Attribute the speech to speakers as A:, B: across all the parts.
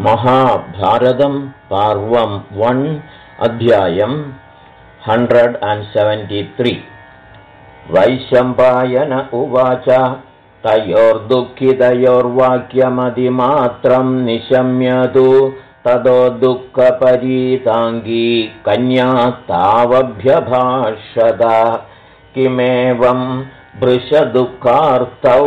A: महाभारतं पर्वं 1 अध्यायं 173 वैशम्पायन उवाच तयोर्दुःखितयोर्वाक्यमतिमात्रं निशम्यतु ततो दुःखपरीताङ्गी कन्या तावभ्यभाषत किमेवं वृषदुःखार्तौ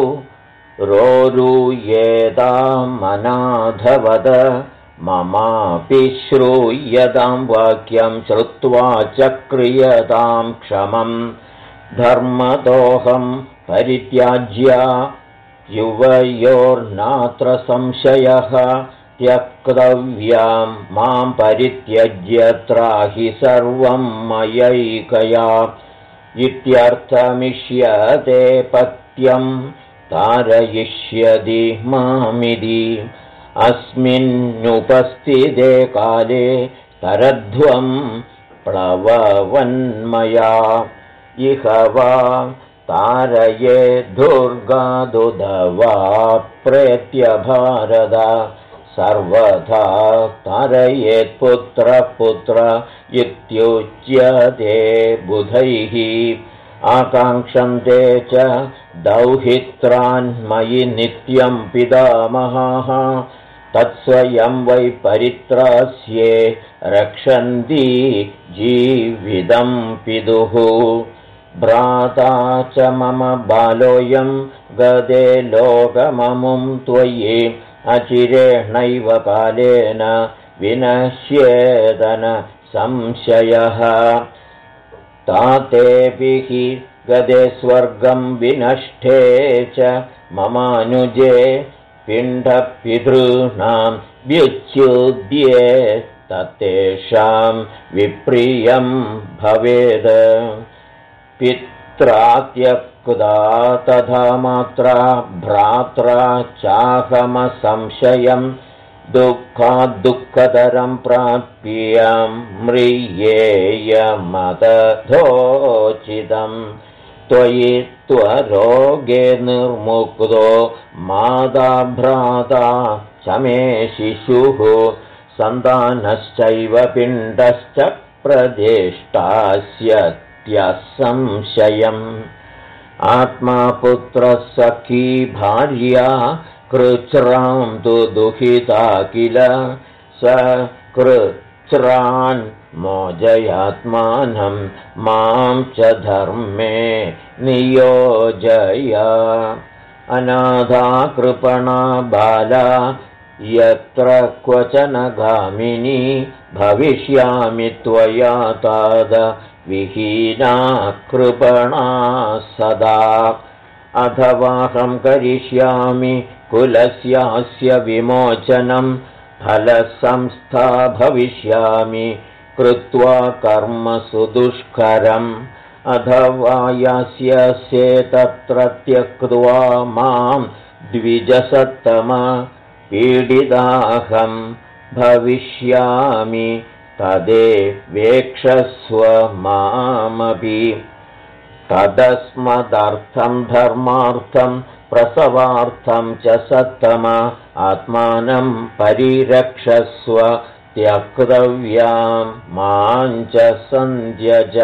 A: रोरुयेतामनाधवद ममापि श्रूयतां वाक्यं श्रुत्वा च क्रियतां क्षमं धर्मदोहं परित्याज्य युवयोर्नात्र संशयः त्यक्तव्यां मां परित्यज्य त्राहि सर्वं मयैकया इत्यर्थमिष्यते पत्यं तारयिष्यति मामिति अस्मिन्नुपस्थिते काले तरध्वं प्लववन्मया इह वा तारये दुर्गादुधवा प्रेत्य भारत सर्वथा तारयेत्पुत्र इत्युच्यते बुधैः आकाङ्क्षन्ते च दौहित्रान्मयि नित्यं पितामहाः तत्स्वयं वै परित्रास्ये रक्षन्ति जीवितं पितुः भ्राता च मम बालोऽयं गदे लोकममुं त्वयि अचिरेणैव कालेन विनश्येदन संशयः तातेभिः गदे स्वर्गं विनष्टे च ममानुजे पिण्डपितॄणां व्युच्युद्ये तत्तेषां विप्रियं भवेद् पित्रात्यक्ता तथा मात्रा भ्रात्रा चाहमसंशयं दुःखाद्दुःखतरं प्राप्यं म्रियेयमतथोचितं त्वयि त्वरोगे निर्मुक्तो माता भ्राता च मे शिशुः सन्तानश्चैव पिण्डश्च प्रदेष्टास्यत्यसंशयम् आत्मा पुत्रः सखी भार्या कृच्छ्रां तु दुहिता किल स कृच्छ्रान् मोजयात्मानं मां च धर्मे नियोजय अनाथा कृपणा बाला यत्र क्वचन गामिनी भविष्यामि त्वया ताद विहीना कृपणा सदा अथवाहं करिष्यामि कुलस्यास्य विमोचनं फलसंस्था भविष्यामि कृत्वा कर्म सुदुष्करम् अथवा यास्यसे तत्र त्यक्त्वा मां द्विजसत्तम पीडिताहं भविष्यामि तदेवेक्षस्व मामपि तदस्मदर्थं धर्मार्थं प्रसवार्थं च सत्तम आत्मानं परिरक्षस्व त्यक्तव्यां मां च सन्त्यज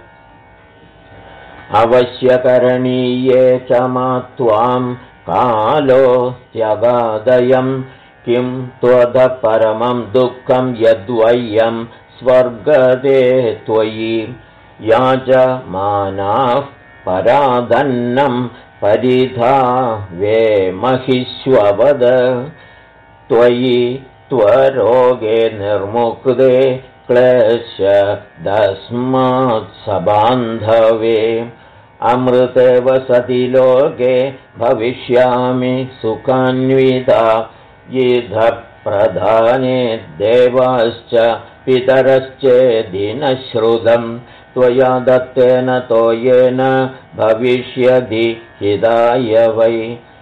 A: अवश्यकरणीये च मा त्वां कालो त्यगादयं किं त्वदः परमं दुःखं यद्वयं स्वर्गदे त्वयि याजमानाः परादन्नं परिधा वे महिष्ववद त्वयि त्वरोगे निर्मुक्ते क्लेशदस्मात्सबान्धवे अमृते वसति लोके भविष्यामि सुखान्विता इह प्रधाने देवाश्च पितरश्चेदिनश्रुतं त्वया दत्तेन तोयेन भविष्यति हिताय वै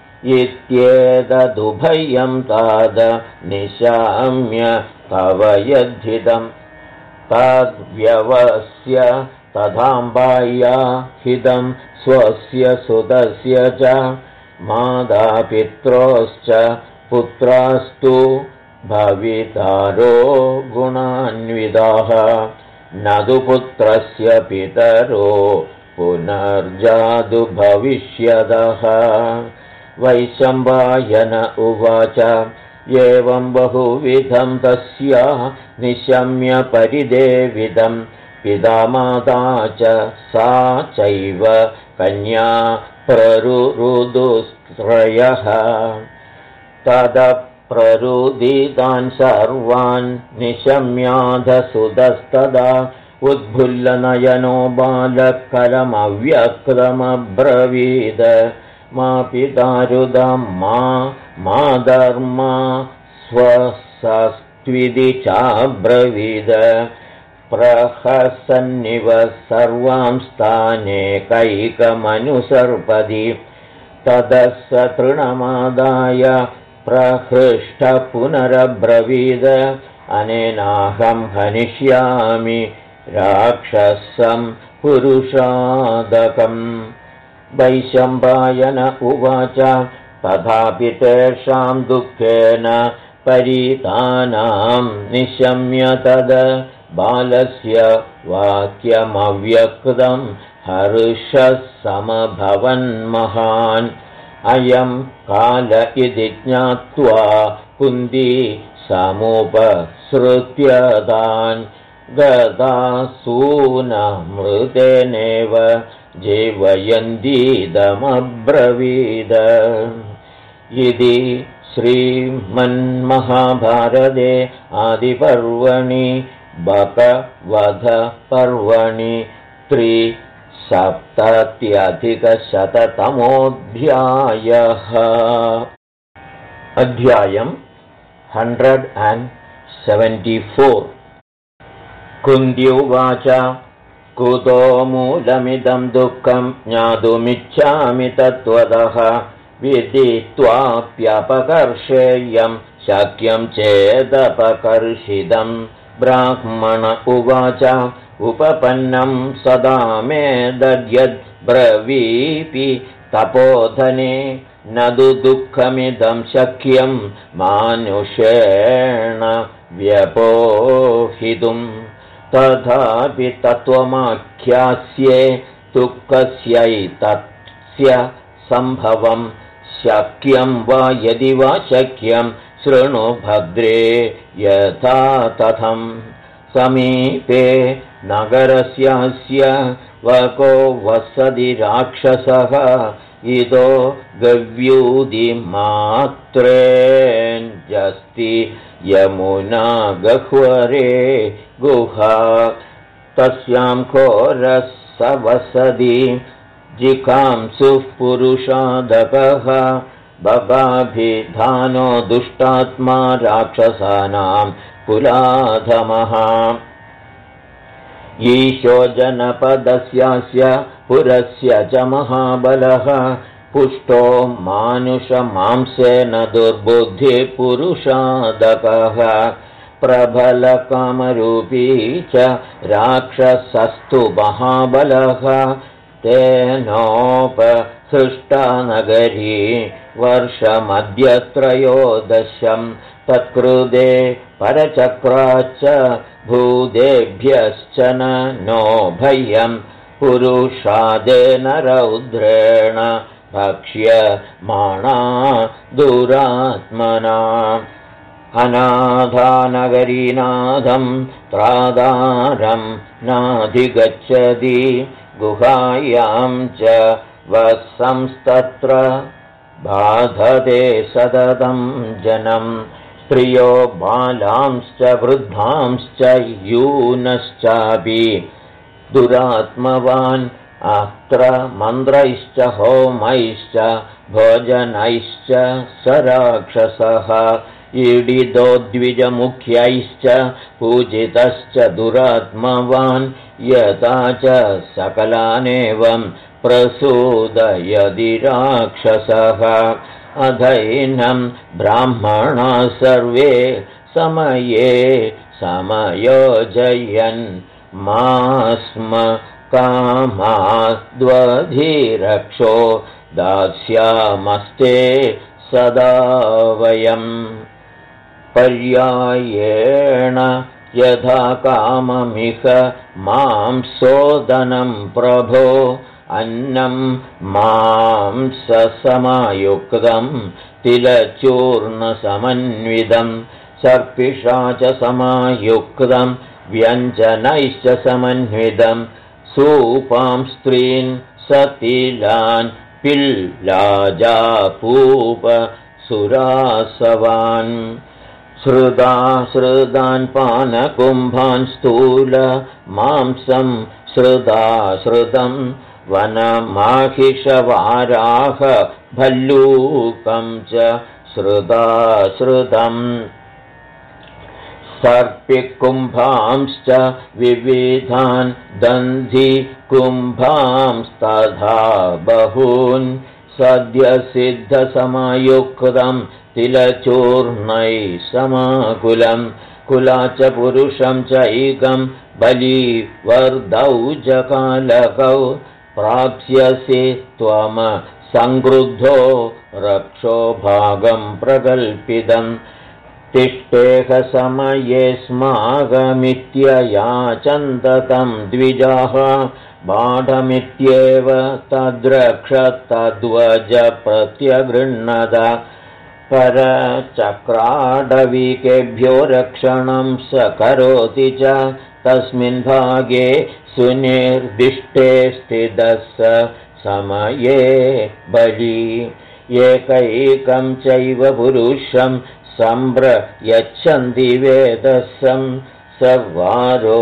A: इत्येतदुभयं ताद निशाम्य तव यद्धितं तद्व्यवस्य तथाम्बाया हितं स्वस्य सुतस्य च मातापित्रोश्च पुत्रास्तु भवितारो गुणान्विताः न तु पुत्रस्य पितरो पुनर्जातु भविष्यतः। वैशम्पायन उवाच एवं बहुविधं तस्या निशम्य परिदेवितं पिता माता च सा चैव कन्या प्ररुरुदुस्त्रयः। ततः प्ररुदितान् सर्वान् निशम्याधसुतस्तदा उद्भुल्लनयनो बालकलमव्यक्तमब्रवीद मा पितारुदं मा धर्मा स्वसस्त्विति चाब्रवीद प्रहसन्निव सर्वां स्थानेकैकमनुसर्पदि ततः स तृणमादाय प्रहृष्ट पुनरब्रवीद अनेनाहं हनिष्यामि राक्षसं पुरुषादकम्। वैशम्पायन उवाच तथापि तेषां दुःखेन परीतानां निशम्य तद बालस्य वाक्यमव्यक्तं हर्षः समभवन्महान्। अयं काल इति ज्ञात्वा कुन्ती समुपसृत्यतान् गदासूनमृतेनेव जीवयन्तीदमब्रवीद। इति श्रीमन्महाभारते आदिपर्वणि बकवधपर्वणि 370 अध्यायम् 174। कुन्ती उवाच कुतो मूलमिदं दुःखं ज्ञातुमिच्छामि तत्त्वतः विदित्वाप्यपकर्षेयं शक्यं चेदपकर्षितं। ब्राह्मण उवाच उपपन्नं सदा मे दद्यद्ब्रवीपि तपोधने न तु दुःखमिदं शक्यं मानुषेण व्यपोहितुम्। तथापि तत्त्वमाख्यास्ये दुःखस्यैतस्य सम्भवं शक्यं वा यदि वा शक्यं शृणु भद्रे यथा तथं। समीपे नगरस्यास्य वको वसति राक्षसः इदो गव्यूदिमात्रेऽञ्जस्ति यमुना गह्वरे गुहा तस्यां घोरः स वसति जिघांसुः पुरुषादकः बगाभिधानो दुष्टात्मा राक्षसानां कुलाधमः। ईशो जनपदस्यास्य पुरस्य च महाबलः पुष्टो मानुषमांसेन दुर्बुद्धिपुरुषादकः प्रबलकामरूपी च राक्षसस्तु महाबलः तेनोपसृष्टा नगरी वर्षमद्यत्रयोदशं तत्कृते परचक्राच्च भूतेभ्यश्च नो भयं पुरुषादेन रौद्रेण भक्ष्यमाणा दुरात्मना। अनाथानगरीनाथं त्रादारं नाधिगच्छति गुहायां च वसंस्तत्र बाधते सततं जनं स्त्रियो बालांश्च वृद्धांश्च यूनश्चापि दुरात्मवान् अत्र मन्त्रैश्च होमैश्च भोजनैश्च स राक्षसः ईडितो द्विजमुख्यैश्च पूजितश्च दुरात्मवान् यथा च सकलानेवं प्रसूदयति राक्षसः। अधैनं ब्राह्मणा सर्वे समये समयोजयन् मास्म कामाद्वधिरक्षो दास्यामस्ते सदा वयम्। पर्यायेण यथा काममिह मांसोदनं प्रभो अन्नं मांससमयुक्तं तिलचूर्णसमन्वितं सर्पिषा च समायुक्तं व्यञ्जनैश्च समन्वितं सूपां स्त्रीन् सतिलान् पिल्लाजापूप सुरासवान् श्रुतान् पानकुम्भान् स्थूल मांसं श्रुतं वनमाहिषवाराह भल्लूकं च श्रुतम् सर्पिकुम्भांश्च विविधान् दन्धिकुम्भांस्तथा बहून् सद्यसिद्धसमयुक्तं तिलचूर्णैः समाकुलं कुला च पुरुषं चैकं बलिवर्धौ जकालकौ प्राप्स्यसि त्वम संक्रुद्धो रक्षो भागं प्रकल्पितम् तिष्ठेह समये स्मागमित्ययाचन्त तं द्विजाः बाढमित्येव तद्रक्ष तद्वज प्रत्यगृह्णत परचक्राडवीकेभ्यो रक्षणं स करोति च तस्मिन् भागे सुनिर्दिष्टे स्थितः स समये बली एकैकं चैव पुरुषं सम्प्रयच्छन्ति वेदसं सवारो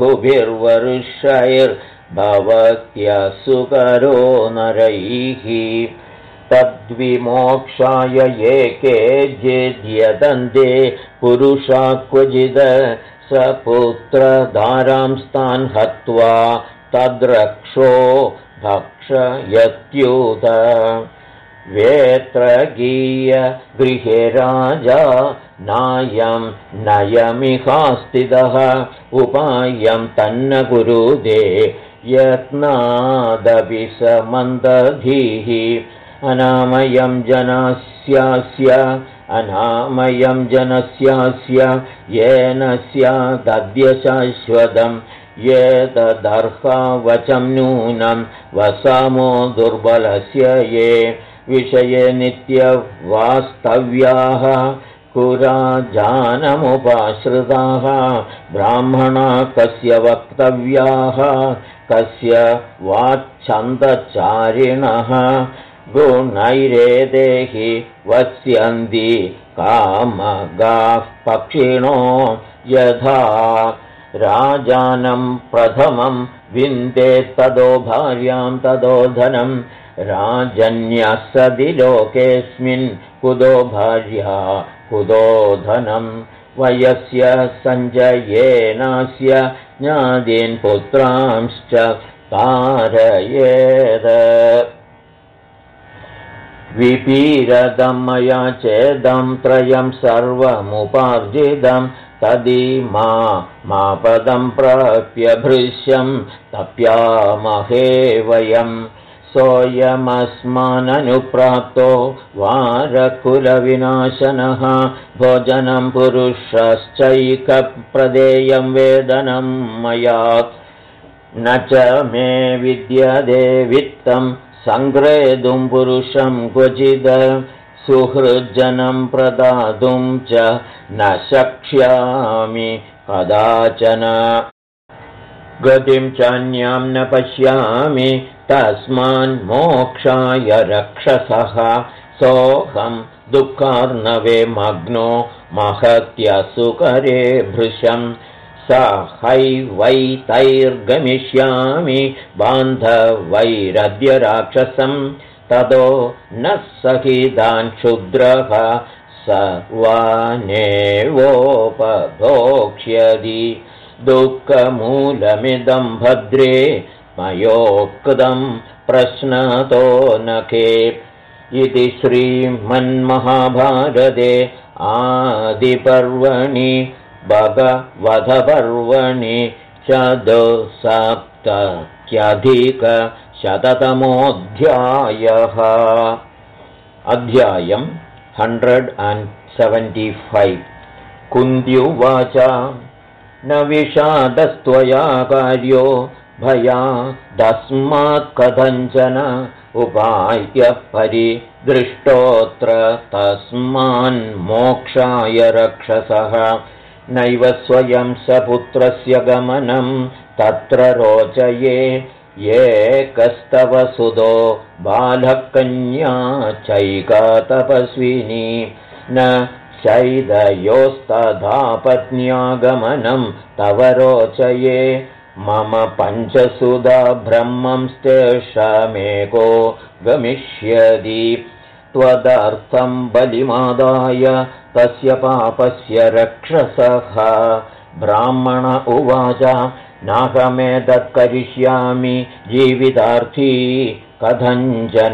A: बहुभिर्वर्षैर्भवत्यसुकरो नरैः तद्विमोक्षाय ये केचिद्यतन्ते पुरुषा क्वचिद स पुत्रधारांस्तान् हत्वा तद्रक्षो भक्षयत्युत वेत्रगीय गृहे राजा नायं नयमिहास्थितः उपायं तन्न कुरुदे यत्नादपि स मन्दधीः अनामयं जनस्यास्य येन स्यादद्य शाश्वतं ये तदर्हावचं नूनं वसामो दुर्बलस्य ये विषये नित्यवास्तव्याः कुराजानमुपाश्रिताः ब्राह्मणा कस्य वक्तव्याः कस्य वाच्छन्दचारिणः गुणैरेदेहि वत्स्यन्ति कामगाः पक्षिणो यथा राजानं प्रथमं विन्देत् तदो भार्यां तदो धनं राजन्यः सदि लोकेऽस्मिन् कुतो भार्या कुतो धनं वयस्य सञ्जयेनास्य ज्ञादीन् पुत्रांश्च कारयेत् विपीरदं मया चेदं त्रयं सर्वमुपार्जितं तदीमापदं प्राप्य भृश्यं तप्यामहे वयं सोऽयमस्माननुप्राप्तो वारकुलविनाशनः भोजनं पुरुषश्चैकप्रदेयं वेदनं मया न च मे विद्यते वित्तं सङ्ग्रेतुं पुरुषं क्वचिद सुहृज्जनं प्रदातुं च न शक्ष्यामि कदाचन गतिं चान्यां न पश्यामि तस्मान्मोक्षाय रक्षसः सोऽहं दुःखार्णवे मग्नो महत्यसुकरे भृशं सहैवैतैर्गमिष्यामि बान्धवैरद्य राक्षसं ततो न सहितान् क्षुद्रः सर्वानेवोपभोक्ष्यति दुःखमूलमिदं भद्रे मयोक्तं प्रश्नतो नखे इति श्रीमन्महाभारते आदिपर्वणि भगवधपर्वणि चतुस्सप्तत्यधिकशततमोऽध्यायः अध्यायम् 175 कुन्त्युवाच न विषादस्त्वया कार्यो भयादस्मात् कथञ्चन उपाय्य परिदृष्टोऽत्र तस्मान्मोक्षाय रक्षसः नैव स्वयं सपुत्रस्य गमनं तत्र रोचये एकस्तव सुतो बालः कन्या चैका तपस्विनी न शैदयोस्तथा पत्न्यागमनं तव रोचये मम पञ्चसुधा ब्रह्मंस्तेषामेको गमिष्यति त्वदर्थं बलिमादाय तस्य पापस्य रक्षसः ब्राह्मण उवाच नाहमेतत् करिष्यामि जीवितार्थी कथञ्चन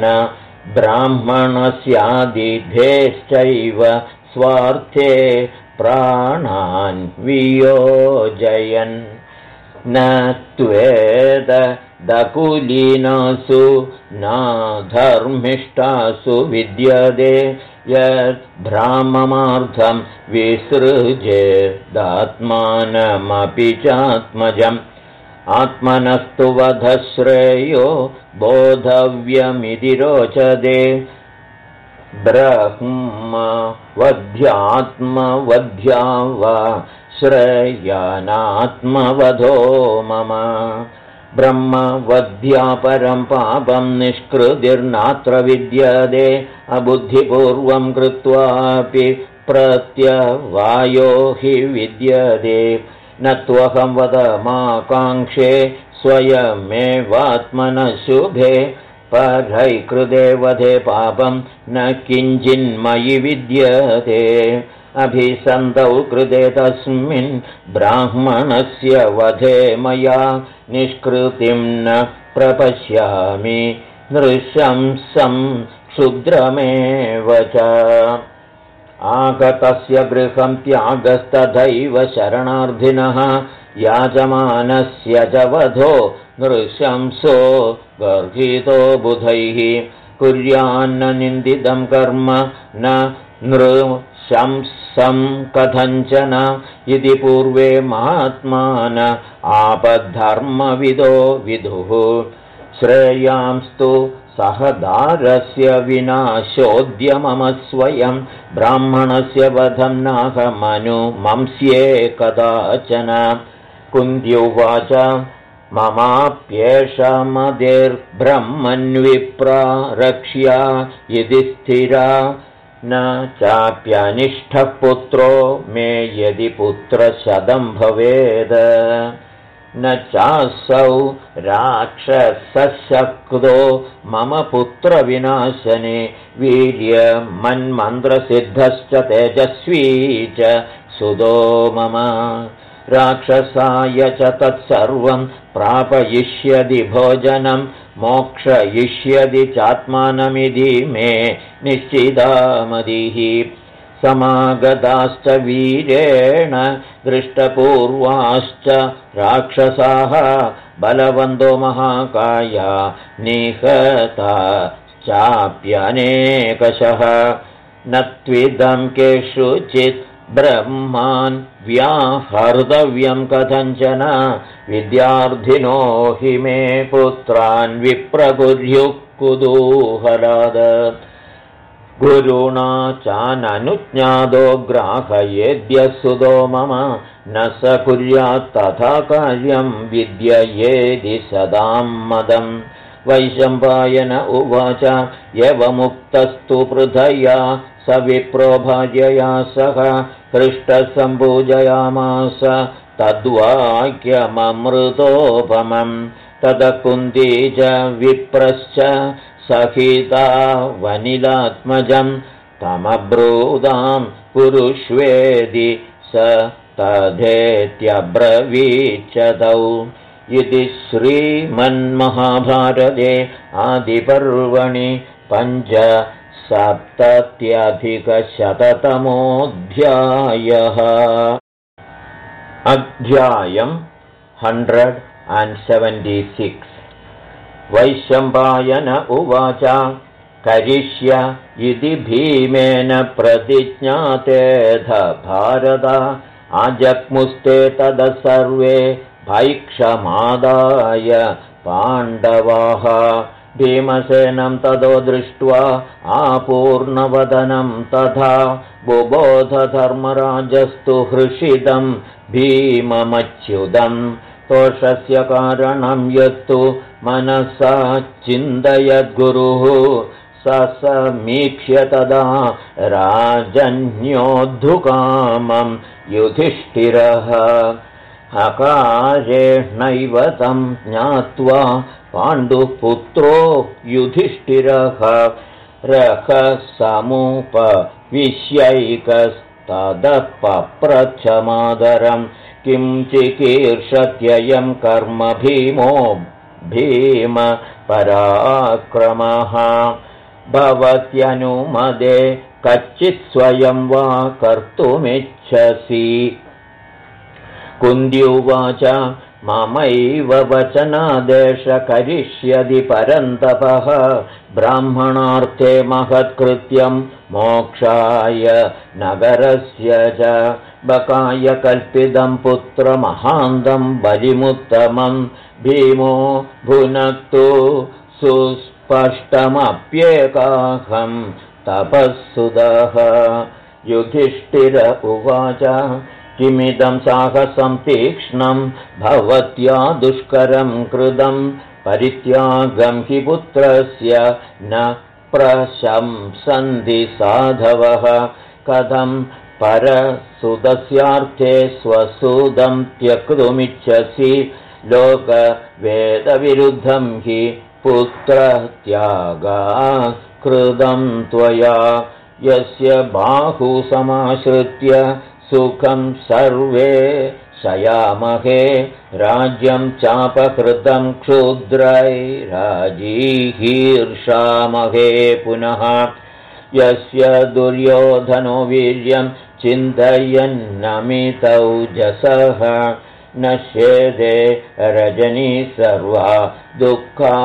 A: ब्राह्मणस्यादिधेश्चैव स्वार्थे प्राणान् वियोजयन् न त्वेद दकुलीनासु न धर्मिष्ठासु विद्यते यद्ब्राह्ममार्थं विसृजेदात्मानमपि चात्मजम् आत्मनस्तु वधश्रेयो बोधव्यमिति रोचते ब्रह्मवध्यात्मवध्या वा श्रेयानात्मवधो मम ब्रह्मवध्या परं पापं निष्कृतिर्नात्र विद्यते अबुद्धिपूर्वं कृत्वापि प्रत्यवायो हि विद्यते न त्वहं वदमाकाङ्क्षे स्वयमेवात्मनः शुभे परैकृते वधे पापं न किञ्चिन्मयि विद्यते अभिसन्तौ कृते तस्मिन् ब्राह्मणस्य वधे मया निष्कृतिं न प्रपश्यामि नृशंसं क्षुद्रमेव च आगतस्य गृहं त्यागस्तथैव शरणार्थिनः याजमानस्य च वधो नृशंसो गर्हितो बुधैः कुर्यान्न निन्दितं कर्म न नृशंसं कथञ्चन इति पूर्वे महात्मान आपद्धर्मविदो विदुः श्रेयांस्तु सहदारस्य विनाशोद्यमम स्वयं ब्राह्मणस्य वधं नाहमनुमंस्ये कदाचन कुन्त्युवाच ममाप्येष मदिर्ब्रह्मन्विप्रा रक्ष्या यदि स्थिरा न चाप्यनिष्ठः पुत्रो मे यदि पुत्रशतं भवेद न चासौ राक्षसशक्तो मम पुत्रविनाशने वीर्यमन्मन्त्रसिद्धश्च तेजस्वी च सुतो मम राक्षसाय च तत्सर्वं प्रापयिष्यति भोजनं मोक्षयिष्यति चात्मानमिति मे निश्चिता मतिः समागताश्च वीरेण दृष्टपूर्वाश्च राक्षसाः बलवन्तो महाकाया निहताश्चाप्यनेकशः न त्विदं केषुचित् ब्रह्मान् व्याहर्तव्यं कथञ्चन विद्यार्थिनो हि मे पुत्रान् विप्रकुर्युः कुतूहलाद गुरुणा चाननुज्ञातो ग्राहयेद्यः सुतो मम न स कुर्यात् तथा कार्यं विद्ययेदि सदां मदम् वैशम्पायन उवाच एवमुक्तस्तु पृथया स विप्रो भार्यया सह हृष्टसम्पूजयामास तद्वाक्यममृतोपमं ततः कुन्ती च विप्रश्च सहिता वनिलात्मजं तमब्रूदां कुरुष्वेदि स तथेत्यब्रवीच्यतौ इति श्रीमन्महाभारते आदिपर्वणि 570 अध्यायम् 176 वैशम्पायन उवाच करिष्य इति भीमेन प्रतिज्ञातेऽथ भारत आजग्मुस्ते ततः सर्वे भैक्षमादाय पाण्डवाः भीमसेनं ततो दृष्ट्वा आपूर्णवदनं तथा बुबोधधर्मराजस्तु हृषितं भीममच्युतं तोषस्य कारणं यत्तु मनसा चिन्तयद्गुरुः समीक्ष्य तदा राजन्योद्धुकामं युधिष्ठिरः हकारेणैव तं ज्ञात्वा पाण्डुपुत्रो युधिष्ठिरः रखसमुपविश्यैकस्ततः पप्रच्छमादरं किं चिकीर्षत्ययं कर्म भीमो भीमपराक्रमः भवत्यनुमदे कच्चित् स्वयं वा कर्तुमिच्छसि कुन्त्युवाच ममैव वचनादेश करिष्यति परन्तपः ब्राह्मणार्थे महत्कृत्यं मोक्षाय नगरस्य च बकाय कल्पितं पुत्रमहान्तं बलिमुत्तमं भीमो भुनक्तु सुस्पष्टमप्येकाहं तपःसुदः युधिष्ठिर उवाच किमिदं साहसं तीक्ष्णं भवत्या दुष्करं कृतं परित्यागं हि पुत्रस्य न प्रशंसन्ति साधवः कथं परसुतस्यार्थे स्वसुदं त्यक्तुमिच्छसि लोकवेदविरुद्धं हि पुत्रत्यागात् कृतं त्वया यस्य बाहुसमाश्रित्य सुखं सर्वे शयामहे राज्यं चापकृतं क्षुद्रैराजीहीर्षामहे पुनः यस्य दुर्योधनो वीर्यं चिन्तयन्नमितौजसः नश्येते रजनी सर्वा दुःखा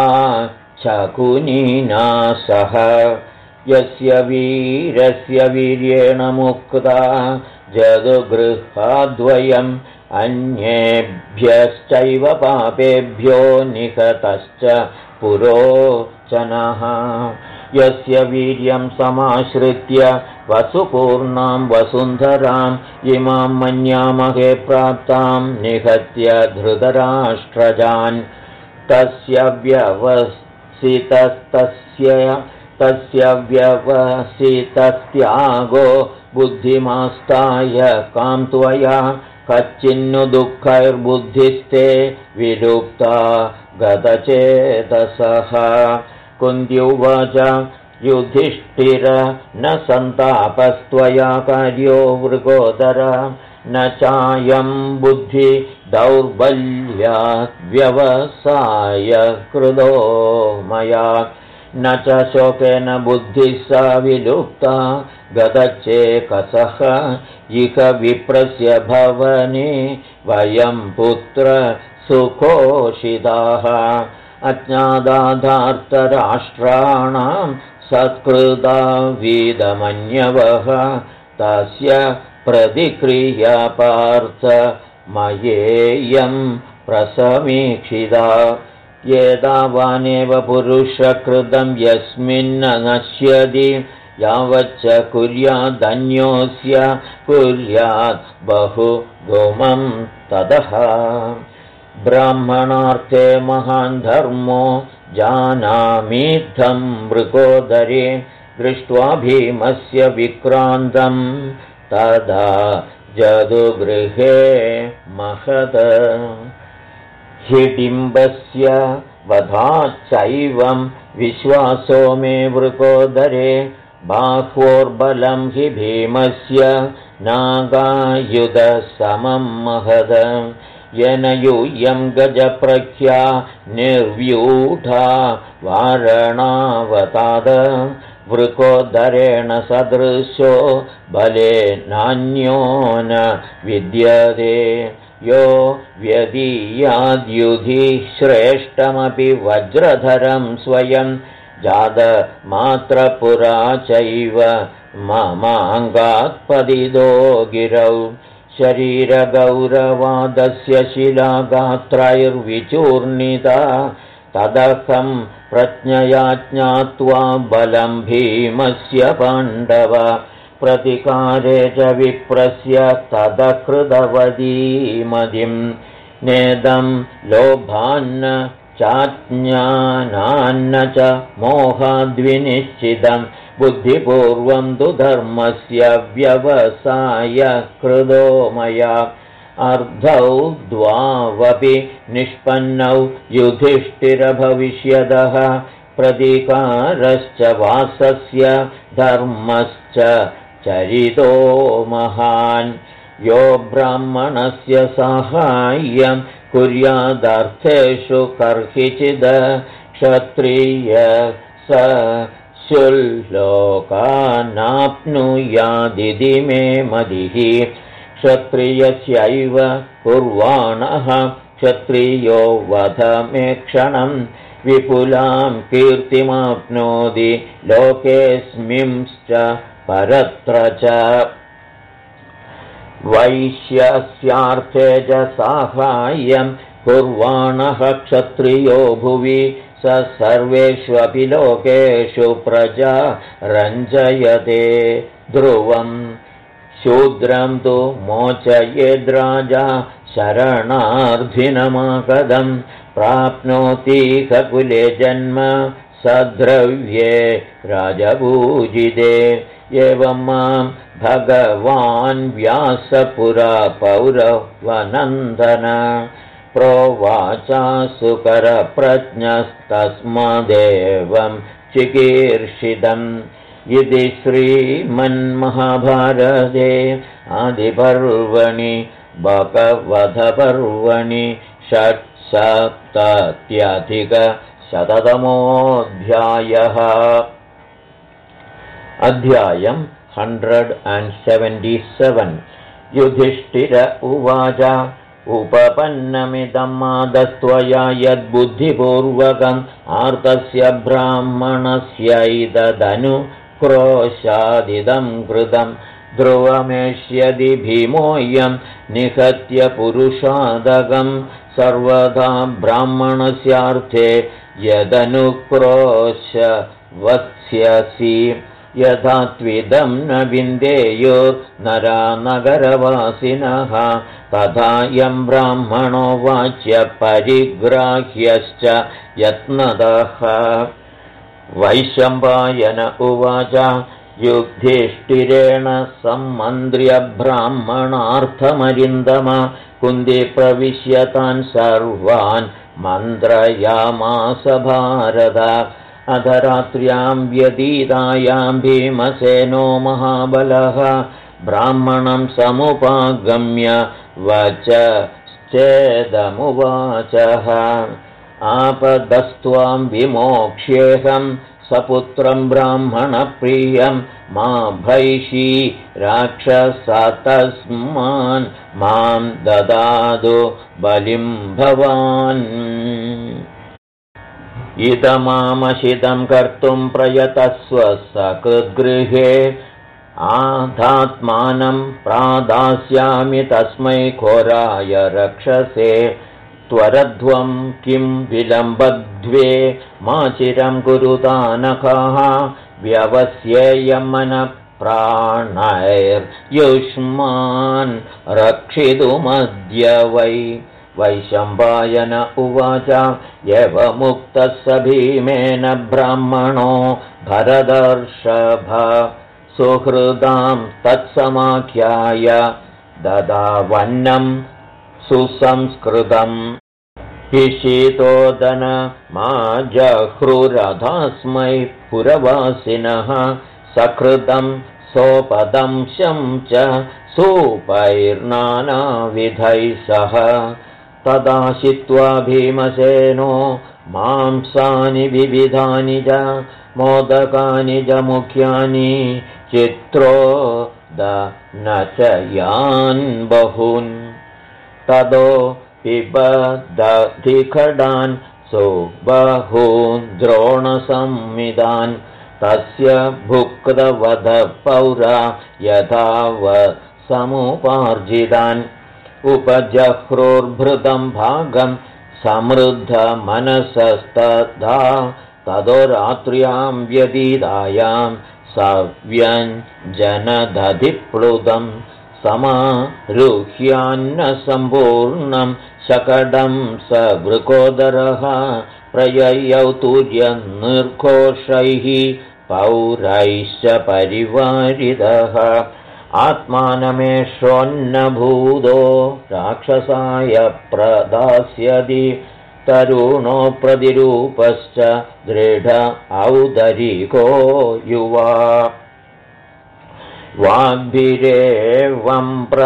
A: शकुनिनाशः यस्य वीरस्य वीर्येण मुक्ता जदुगृहाद्वयम् अन्येभ्यश्चैव पापेभ्यो निहतश्च पुरोचनः यस्य वीर्यं समाश्रित्य वसुपूर्णां वसुन्धराम् इमां मन्यामहे प्राप्तां निहत्य धृतराष्ट्रजान् तस्य व्यवसितस्त्यागो बुद्धिमास्ताय कां त्वया कच्चिन्नु दुःखैर्बुद्धिस्ते विलुप्ता गतचेतसः कुन्त्युवाच युधिष्ठिर न सन्तापस्त्वया कार्यो वृकोदर न चायं बुद्धि दौर्बल्यात् व्यवसाय कृतो मया न च शोकेन बुद्धिः सा विलुप्ता गतचेकसः इह विप्रस्य भवने वयं पुत्र सुखोषिताः अज्ञादाधार्तराष्ट्राणां सत्कृता वीदमन्यवः तस्य प्रतिक्रिया पार्थ मयेयं प्रसमीक्षिता एतावानेव पुरुषकृतं यस्मिन्न नश्यति यावच्च कुर्यादन्योऽस्य कुर्यात् बहुगुमं ततः ब्राह्मणार्थे महान् धर्मो जानामीत्थं मृकोदरे दृष्ट्वा भीमस्य विक्रान्तं तदा जदुगृहे महद हिडिम्बस्य वधाच्चैवं विश्वासो मे वृकोदरे बाह्वोर्बलं हि भीमस्य नागायुधसमं महद येन यूयं गजप्रख्या निर्व्यूढा वारणावताद वृकोदरेण सदृशो बले नान्यो न विद्यते यो व्यदीयाद्युधि श्रेष्ठमपि वज्रधरं स्वयं जातमात्रपुरा चैव ममाङ्गात्पदिदो गिरौ शरीरगौरवादस्य शिलागात्रैर्विचूर्णिता तदहं प्रज्ञया ज्ञात्वा बलं भीमस्य पाण्डव प्रतिकारे च विप्रस्य तदकृतवतीमदिं नेदं लोभान्न चाज्ञानान्न च मोहाद्विनिश्चितं बुद्धिपूर्वं तु धर्मस्य व्यवसाय कृतो मया अर्धौ द्वावपि निष्पन्नौ युधिष्ठिरभविष्यदः प्रतिकारश्च वासस्य धर्मश्च चरितो महान् यो ब्राह्मणस्य साहाय्यं कुर्यादर्थेषु कर्हिचिद क्षत्रिय स शुल्लोकानाप्नुयादिति मे मतिः क्षत्रियस्यैव कुर्वाणः क्षत्रियो वधमेक्षणं विपुलां कीर्तिमाप्नोति लोकेऽस्मिंश्च परत्र च वैश्यस्यार्थे च साहाय्यं कुर्वाणः क्षत्रियो भुवि स सर्वेष्वपि लोकेषु प्रजा रञ्जयते ध्रुवम् शूद्रं तु मोचयेद्राजा शरणार्थिनमागतं प्राप्नोतीह कुले जन्म सद्रव्ये राजपूजिते एवं मां भगवान् व्यासपुरा पौरवनन्दन प्रोवाचासुकरप्रज्ञस्तस्मादेवं चिकीर्षितम् इति श्रीमन्महाभारते आदिपर्वणि बकवधपर्वणि षट्सप्तत्यधिकशततमोऽध्यायः अध्यायम् 177 युधिष्ठिर उवाच उपपन्नमिदं मादस्त्वया यद्बुद्धिपूर्वकम् आर्तस्य ब्राह्मणस्यैतदनुक्रोशादिदं कृतं ध्रुवमेष्यदि भीमोऽयं निहत्य पुरुषादगं सर्वदा ब्राह्मणस्यार्थे यदनुक्रोशवत्स्यसि यथा त्विदं न विन्देयुर्नरा नगरवासिनः तथायं ब्राह्मणो वाच्य परिग्राह्यश्च यत्नतः वैशम्पायन उवाच युधिष्ठिरेण सम्मन्त्र्य ब्राह्मणार्थमरिन्दम कुन्ती प्रविश्य तान् सर्वान् मन्त्रयामास भारत अधरात्र्यां व्यतीतायां भीमसेनो महाबलः ब्राह्मणं समुपागम्य वचश्चेदमुवाचः आपदस्त्वां विमोक्ष्येऽहं सपुत्रं ब्राह्मणप्रियं मा भैषी राक्षसतस्मान् मां ददातु बलिं भवान् इदमामशितं कर्तुं प्रयतस्व सकृद्गृहे आधात्मानं प्रादास्यामि तस्मै घोराय रक्षसे त्वरध्वं किं विलम्बद्वे मा चिरं कुरुतानकाः व्यवस्येयं मनः प्राणैर्युष्मान् रक्षितुमद्य वै वैशम्पायन उवाच एवमुक्तः स भीमेन ब्राह्मणो भरतर्षभ सुहृदां तत्समाख्याय ददावन्नं सुसंस्कृतम् ईशितोदन मा जह्रुरथास्मै पुरवासिनः सकृतं सोपदंशं च सूपैर्नानाविधैः सह तदा शित्वा भीमसेनो मांसानि विविधानि च मोदकानि च मुख्यानि चित्रोदनचयान् बहून् ततो पिबदधिखडान् सुबहून् द्रोणसंमितान् तस्य भुक्तवधः पौरा यथाव समुपार्जितान् उपजह्रुर्भृतं भागं समृद्धमनसस्तदा ततो रात्र्यां व्यतीतायां सव्यञ्जनदधिप्लुतं समारुह्यान्नसम्पूर्णं शकटं स वृकोदरः प्रययौ तुर्यनिर्घोषैः पौरैश्च परिवारितः आत्मानमेषोन्नभूतो राक्षसाय प्रदास्यति तरुणो प्रतिरूपश्च दृढ औदरिको युवा वाग्भिरेवं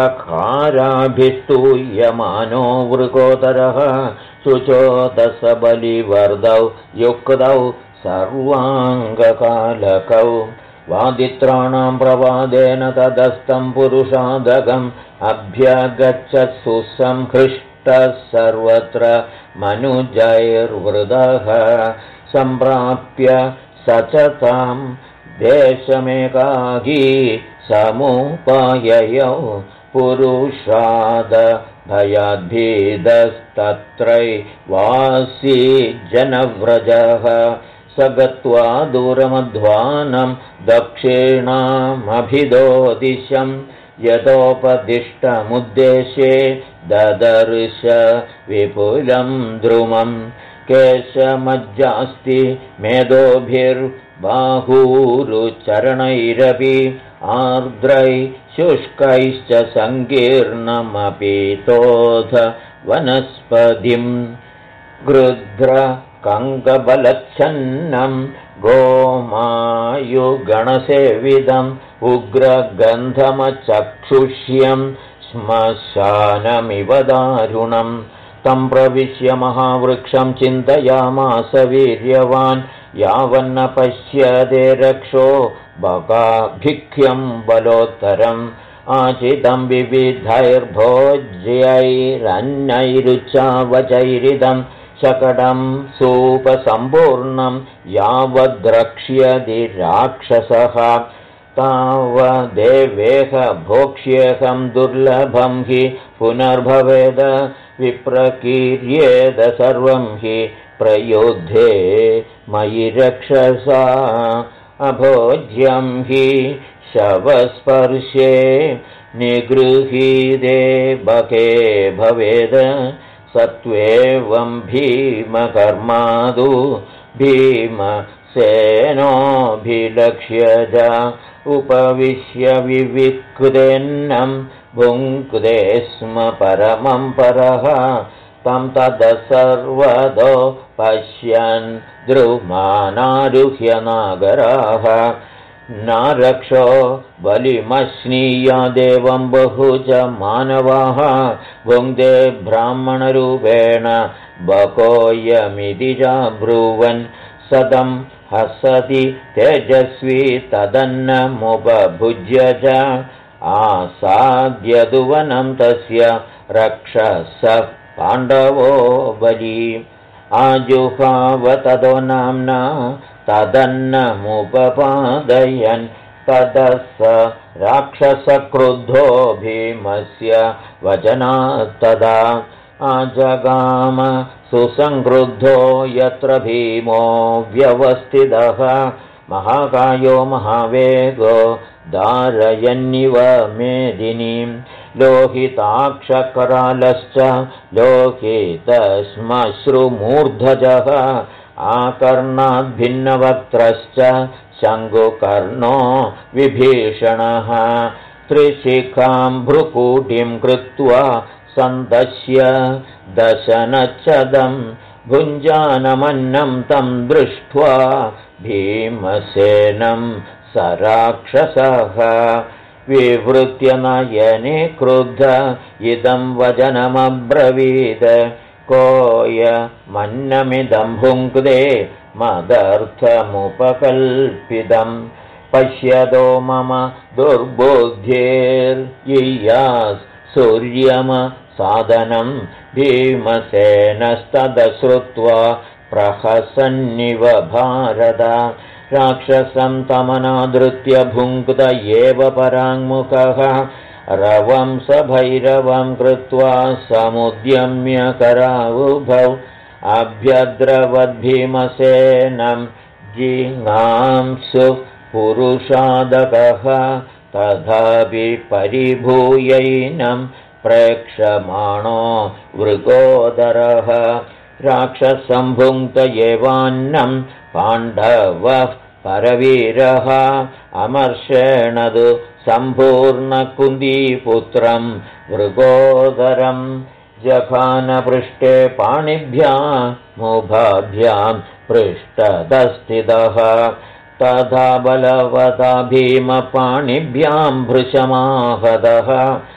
A: प्रकाराभिस्तूयमानो वृकोदरः शुचोदसबलिवर्धौ युक्तौ सर्वाङ्गकालकौ वादित्राणां प्रवादेन तदस्तं पुरुषादगम् अभ्यगच्छत् सुसंहृष्टः सर्वत्र मनुजैर्वृदः सम्प्राप्य स च तां देशमेकाकी समुपाययौ पुरुषाद भयाद्भीदस्तत्रैवासी जनव्रजः स गत्वा दूरमध्वानं दक्षिणामभिदो दिशं यतोपदिष्टमुद्देश्ये ददर्श विपुलं द्रुमं केशमज्जास्ति मेदोभिर्बाहूरुचरणैरपि आर्द्रै शुष्कैश्च सङ्कीर्णमपीतोध वनस्पतिं गृध्र कङ्कबलच्छन्नं गोमायुगणसेविदम् उग्रगन्धमचक्षुष्यं श्मशानमिव दारुणं तं प्रविश्य महावृक्षं चिन्तयामास वीर्यवान् यावन्न पश्यते रक्षो बकाभिख्यं बलोत्तरम् आचितं विविधैर्भोज्यैरन्नैरुच्चावचैरिदं शकटं सूपसम्पूर्णं यावद्रक्ष्यति राक्षसः तावदेवेह भोक्ष्येऽहं दुर्लभं हि पुनर्भवेद विप्रकीर्येद सर्वं हि प्रयुद्धे मयि रक्षसा अभोज्यं हि शवस्पर्शे निगृहीते बके भवेद सत्वेवं भीमकर्मादु भीमसेनोऽभिलक्ष्य च उपविश्य विविक्तेन्नं भुङ्क्ते स्म परमं परः तं ततः सर्वतो पश्यन् द्रुमानारुह्य नागराः नारक्षो बलिमश्नीया देवं बहु च मानवाः भुङ्क्ते ब्राह्मणरूपेण बकोऽयमिति चाब्रुवन् सतं हसति तेजस्वी तदन्नमुपभुज्य च आसाद्यदुवनं तस्य रक्षसः पाण्डवो बली आजुहाव ततो नाम्ना तदन्नमुपपादयन् ततः स राक्षसक्रुद्धो भीमस्य वचनात्तदा आजगाम सुसंक्रुद्धो यत्र भीमो व्यवस्थितः महाकायो महावेगो धारयन्निव मेदिनीं लोहिताक्षकरालश्च लोहितश्मश्रुमूर्धजः आकर्णाद्भिन्नवक्त्रश्च शङ्कुकर्णो विभीषणः त्रिशिखां भ्रुकूटिं कृत्वा सन्दश्य दशनच्छदं भुञ्जानमन्नं तं दृष्ट्वा भीमसेनं स राक्षसः विवृत्य नयने क्रुद्ध इदं वचनमब्रवीत् कोऽयमन्नमिदं भुङ्क्ते मदर्थमुपकल्पितं पश्यतो मम दुर्बुद्धिर्य्यास् सूर्यमसादनं भीमसेनस्तदश्रुत्वा प्रहसन्निव भारत राक्षसं तमनादृत्य भुङ्क्त एव पराङ्मुखः रवं स भैरवं कृत्वा समुद्यम्य करावुभौ अभ्यद्रवद्भीमसेनं जिघांसु पुरुषादकः तथापि परिभूयैनं प्रेक्षमाणो वृकोदरः राक्षसं भुङ्क्त एवान्नं पाण्डवः परवीरः अमर्षेण तु सम्पूर्णकुन्दीपुत्रं वृकोदरं जघानपृष्ठे पाणिभ्यामुभाभ्यां पृष्ठतस्थितः तथा बलवता भीमपाणिभ्यां भृशमाहतः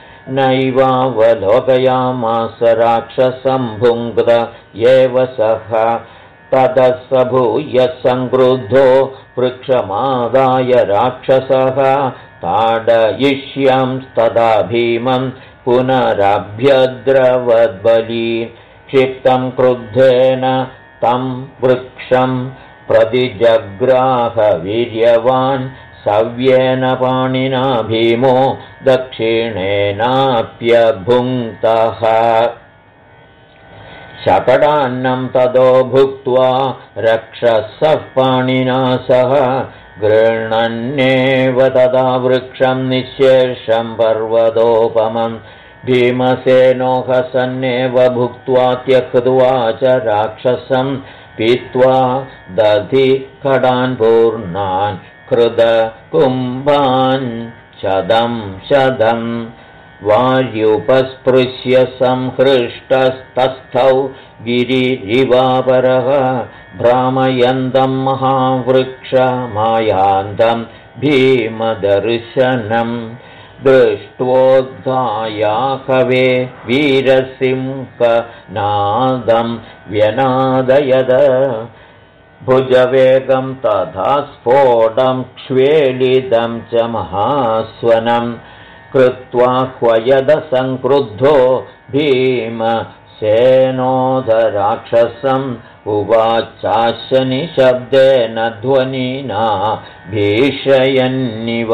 A: नैवावलोकयामास राक्षसं भुङ्क्त एव सः ततः स भूयः सङ्क्रुद्धो वृक्षमादाय राक्षसः ताडयिष्यंस्तदा भीमं पुनरभ्यद्रवद्बली क्षिप्तं क्रुद्धेन तं वृक्षं प्रतिजग्राहवीर्यवान् सव्येन पाणिना भीमो दक्षिणेनाप्यभुङ्क्तः शकटान्नं ततो भुक्त्वा रक्षसः पाणिना सह गृह्णन्नेव तदा वृक्षं निःशेषं पर्वतोपमं भीमसेनो हसन्नेव भुक्त्वा त्यक्त्वा च राक्षसं पीत्वा दधि खडान् पूर्णान् कृतकुम्भान् शतं वार्युपस्पृश्य संहृष्टस्तस्थौ गिरिरिवापरः भ्रामयन्तं महावृक्षमायान्तं भीमदर्शनं दृष्ट्वोद्धायाकवे वीरसिंहनादं व्यनादयद भुजवेगं तथा स्फोटं क्ष्वेलिदं च महास्वनं कृत्वा ह्वयदसङ्क्रुद्धो भीमसेनोदराक्षसम् उवाचाशनिशब्देन ध्वनिना भीषयन्निव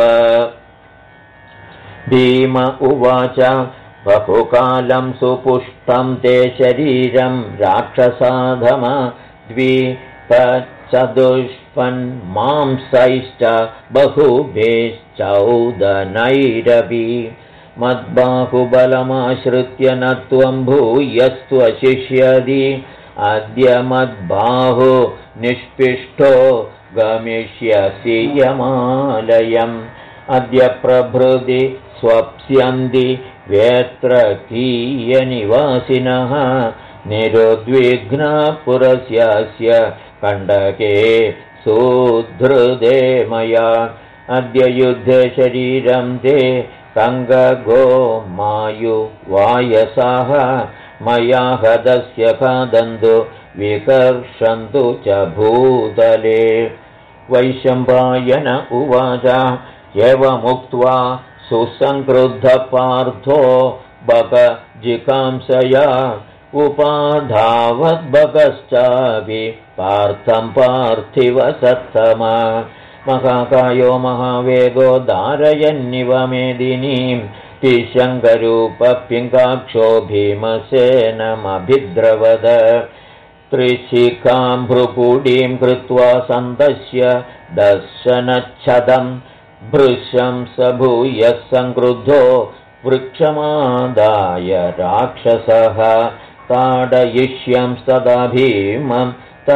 A: भीम उवाच बहुकालं सुपुष्टं ते शरीरं राक्षसाधम द्विपचतुष्पन्मांसैश्च बहुभेश्चौदनैरपि मद्बाहुबलमाश्रित्य न त्वं भूयस्त्वशिष्यति अद्य मद्बाहु निष्पिष्टो गमिष्यसि यमालयम् अद्य प्रभृति स्वप्स्यन्ति वेत्रकीयनिवासिनः निरुद्विघ्नपुरस्यस्य कण्डके सुधृदे मया अद्य युद्धे शरीरं ते कङ्गगो मायुवायसाः मया हदस्य खादन्तु विकर्षन्तु च भूतले वैशम्पायन उवाच एवमुक्त्वा सुसंक्रुद्धपार्थो बकजिकांसया उपाधावद्बकश्चापि पार्थं पार्थिवसत्तमा महाकायो महावेगो धारयन्निव मेदिनीं तिशङ्करूपपिङ्गाक्षो भीमसेनमभिद्रवद त्रिशिखां भ्रुकुडीं कृत्वा सन्दस्य दर्शनच्छदं भृशं स भूयः सङ्क्रुद्धो वृक्षमादाय राक्षसः ताडयिष्यं सदा भीमं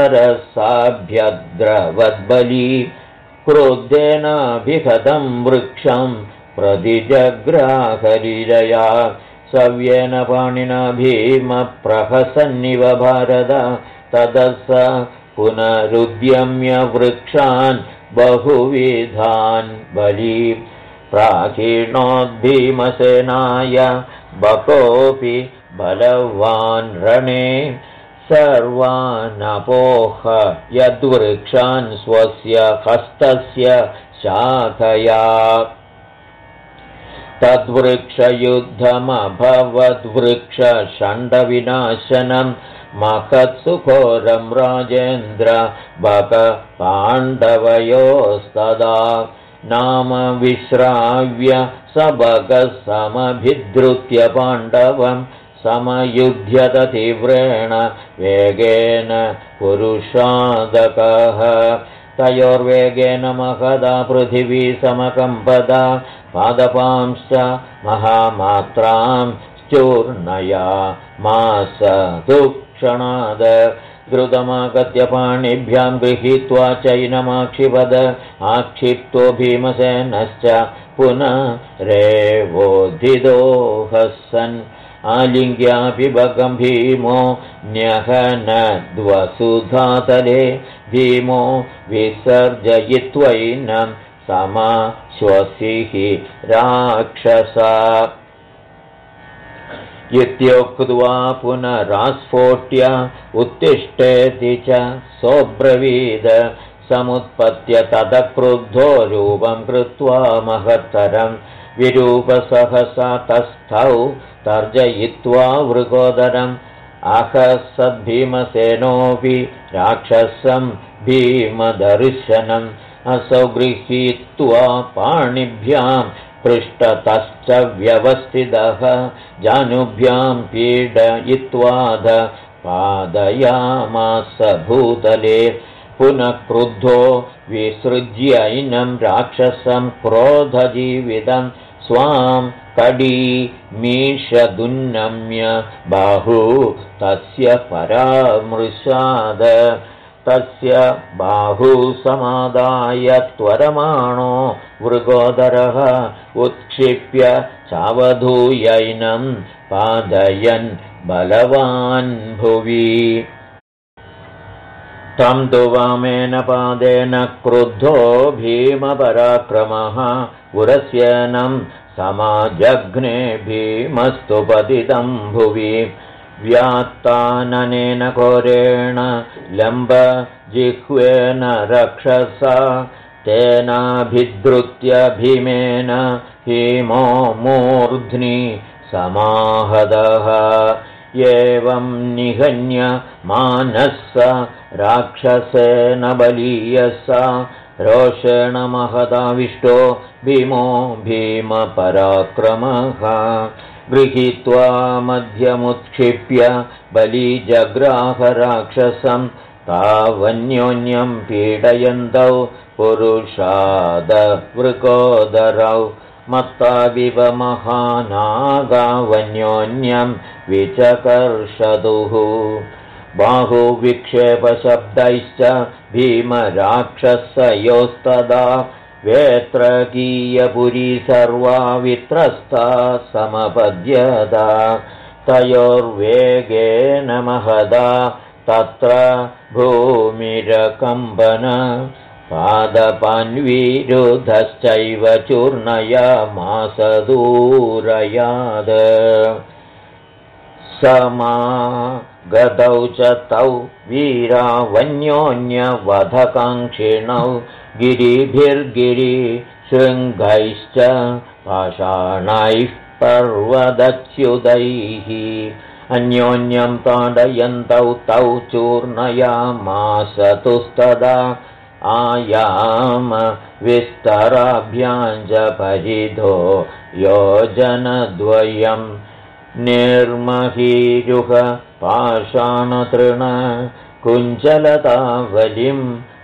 A: तरसाभ्यद्रवद्बली क्रोधेनाभिहतं वृक्षं प्रतिजग्राहलीलया सव्येन पाणिना भीमप्रहसन्निव भारत ततः स पुनरुद्यम्य वृक्षान् बहुविधान् बली प्राचीनोद्भीमसेनाय बकोऽपि बलवान् रणे सर्वानपोह यद्वृक्षान् स्वस्य हस्तस्य शाखया तद्वृक्षयुद्धमभवद्वृक्षषण्डविनाशनं महत्सुघोरं राजेन्द्र बक पाण्डवयोस्तदा नाम विश्राव्य सबकः समभिद्रुत्य पाण्डवं समयुध्यत तीव्रेण वेगेन पुरुषादकः तयोर्वेगेन महदा पृथिवी समकम्पदा पादपांश्च महामात्रां चूर्णयामास दुक्षणाद द्रुतमागत्य पाणिभ्यां गृहीत्वा चैनमाक्षिपद आक्षिप्तो भीमसेनश्च पुनरेवोद्धिदोहसन् आलिङ्ग्यापि भगं भीमो न्यहनद्वसुधातले भीमो विसर्जयित्वैनं समाश्वसिः राक्षसा इत्युक्त्वा पुनरास्फोट्य उत्तिष्ठेति च सोऽब्रवीद समुत्पत्य ततः क्रुद्धो रूपं कृत्वा महत्तरं विरूपसहसा तस्थौ तर्जयित्वा वृकोदरम् अहसद्भीमसेनोऽपि राक्षसं भीमदर्शनम् असौ गृहीत्वा पाणिभ्यां पृष्ठतश्च व्यवस्थितः जानुभ्यां पीडयित्वाध पादयामास भूतले पुनः क्रुद्धो विसृज्यैनं राक्षसं क्रोधजीवितं स्वां कड़ीमीषदुन्नम्य बाहु तस्य परामृशाद तस्य बाहु समादाय त्वरमाणो वृकोदरः उत्क्षिप्य चावधूयैनं पादयन् बलवान् भुवि तं तु वामेन पादेन क्रुद्धो भीमपराक्रमः उरस्येनं समाजघ्ने भीमस्तु पतितं भुवि व्यात्ताननेन घोरेण लम्बजिह्वेन रक्षसा तेनाभिद्रुत्य भीमेन भीमो मूर्ध्नि समाहतः एवं निहन्य मानस्स राक्षसेन बलीयसा रोषेण महदाविष्टो भीमो भीमपराक्रमः गृहीत्वा मध्यमुत्क्षिप्य बलीजग्राह राक्षसं तावन्योन्यं पीडयन्तौ पुरुषादवृकोदरौ मत्ताविव महानागावन्योन्यं विचकर्षतुः बाहुविक्षेपशब्दैश्च भीमराक्षसयोस्तदा वेत्रकीयपुरी सर्वा वित्रस्ता समपद्यता तयोर्वेगेन महदा तत्र भूमिरकम्पन पादपान्विरुधश्चैव चूर्णयामास दूरयाद समागतौ च तौ वीरावन्योन्यवधकाङ्क्षिणौ गिरिभिर्गिरिशृङ्गैश्च पाषाणैः पर्वतच्युतैः अन्योन्यं ताडयन्तौ तौ चूर्णयामास तुस्तदा आयाम विस्तराभ्यां च परिधो योजनद्वयं निर्महीरुह पाषाणतृण कुञ्चलतावलिं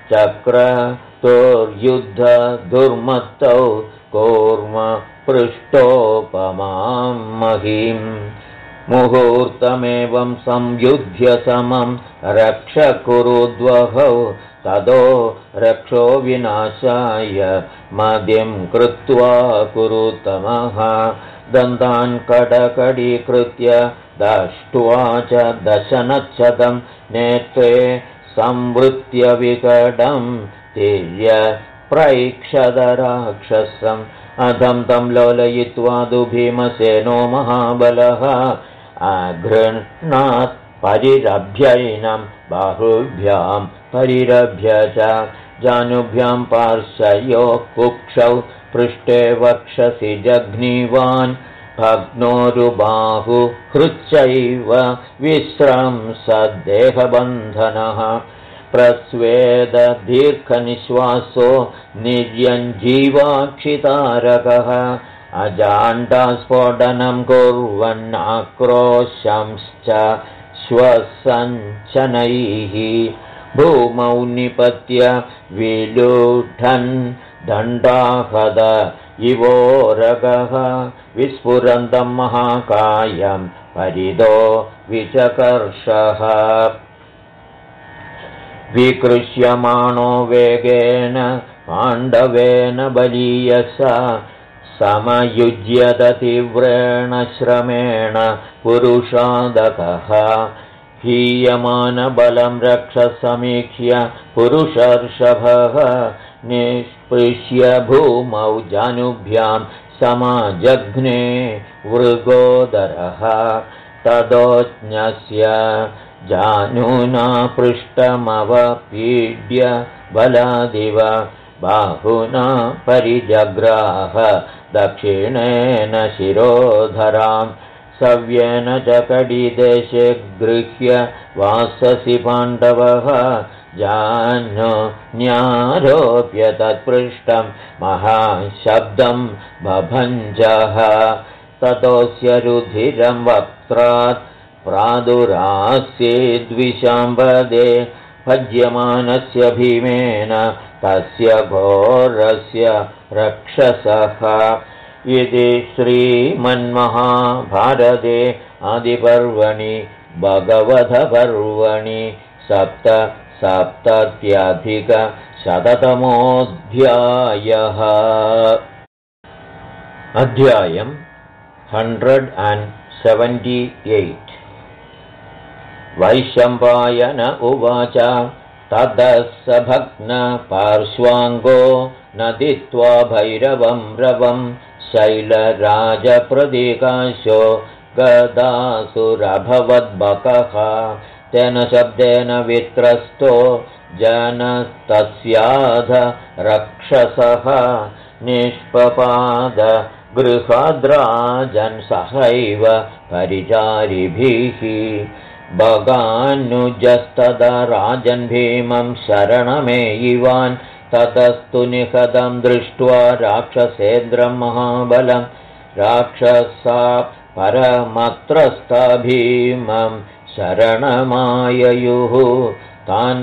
A: चक्रतोर्युद्धदुर्मत्तौ कूर्म पृष्ठोपमां महीं मुहूर्तमेवं संयुध्य समं रक्षकुरुद्वहौ तदो रक्षो विनाशाय मदिं कृत्वा कुरुतमः दन्तान् कडकडीकृत्य दष्ट्वा च दशनच्छदं नेत्रे संवृत्य विकटं तिर्य प्रैक्षदराक्षसम् अधं तं लोलयित्वा भीमसेनो महाबलः अगृह्णात् परिरभ्यैनं बाहुभ्यां परिरभ्य च जानुभ्यां पार्श्वयोः कुक्षौ पृष्ठे वक्षसि जघ्नीवान् भग्नोरुबाहु हृच्चैव विस्रंसद्देहबन्धनः प्रस्वेददीर्घनिश्वासो निर्यञ्जीवाक्षितारकः अजाण्डास्फोटनं कुर्वन्नाक्रोशंश्च श्वसञ्चनैः भूमौ निपत्य विलुठन् दण्डाहद इवोरगः विस्फुरन्तं महाकायं परिदो विचकर्षः विकृष्यमाणो वेगेन पाण्डवेन बलीयसा समयुज्यत तीव्रेण श्रमेण पुरुषादकः हीयमानबलं रक्षसमीक्ष्य पुरुषर्षभः निष्पृश्य भूमौ जानुभ्यां समाजघ्ने वृगोदरः तदोज्ञस्य जानुना पृष्ठमवपीड्य बलादिव बाहुना परिजग्राह दक्षिणेन शिरोधरां सव्येन च कडिदेशे गृह्य वाससि पाण्डवः जान्यारोप्य तत्पृष्ठं महाशब्दं बभञ्जः ततोऽस्य रुधिरं वक्त्रात् प्रादुरासीद्विशाम्बदे भज्यमानस्य भीमेन तस्य घोरस्य रक्षसः इति श्रीमन्महाभारते आदिपर्वणि भगवधपर्वणि सप्तसप्तत्यधिकशततमोऽध्यायः अध्यायम् 178 वैशम्पायन उवाच ततः स भग्नपार्श्वाङ्गो नदित्वा भैरवं रवं शैलराजप्रतीकाशो गदासुरभवद्बकः तेन शब्देन वित्रस्तो जनस्तस्याध रक्षसः निष्पपाद गृहाद्राजन् सहैव परिचारिभिः भगानुजस्तदा राजन् भीमं शरणमेयिवान् ततस्तु निहतं दृष्ट्वा राक्षसेन्द्रं महाबलं राक्षसा परमत्रस्ता भीमं शरणमाययुः तान्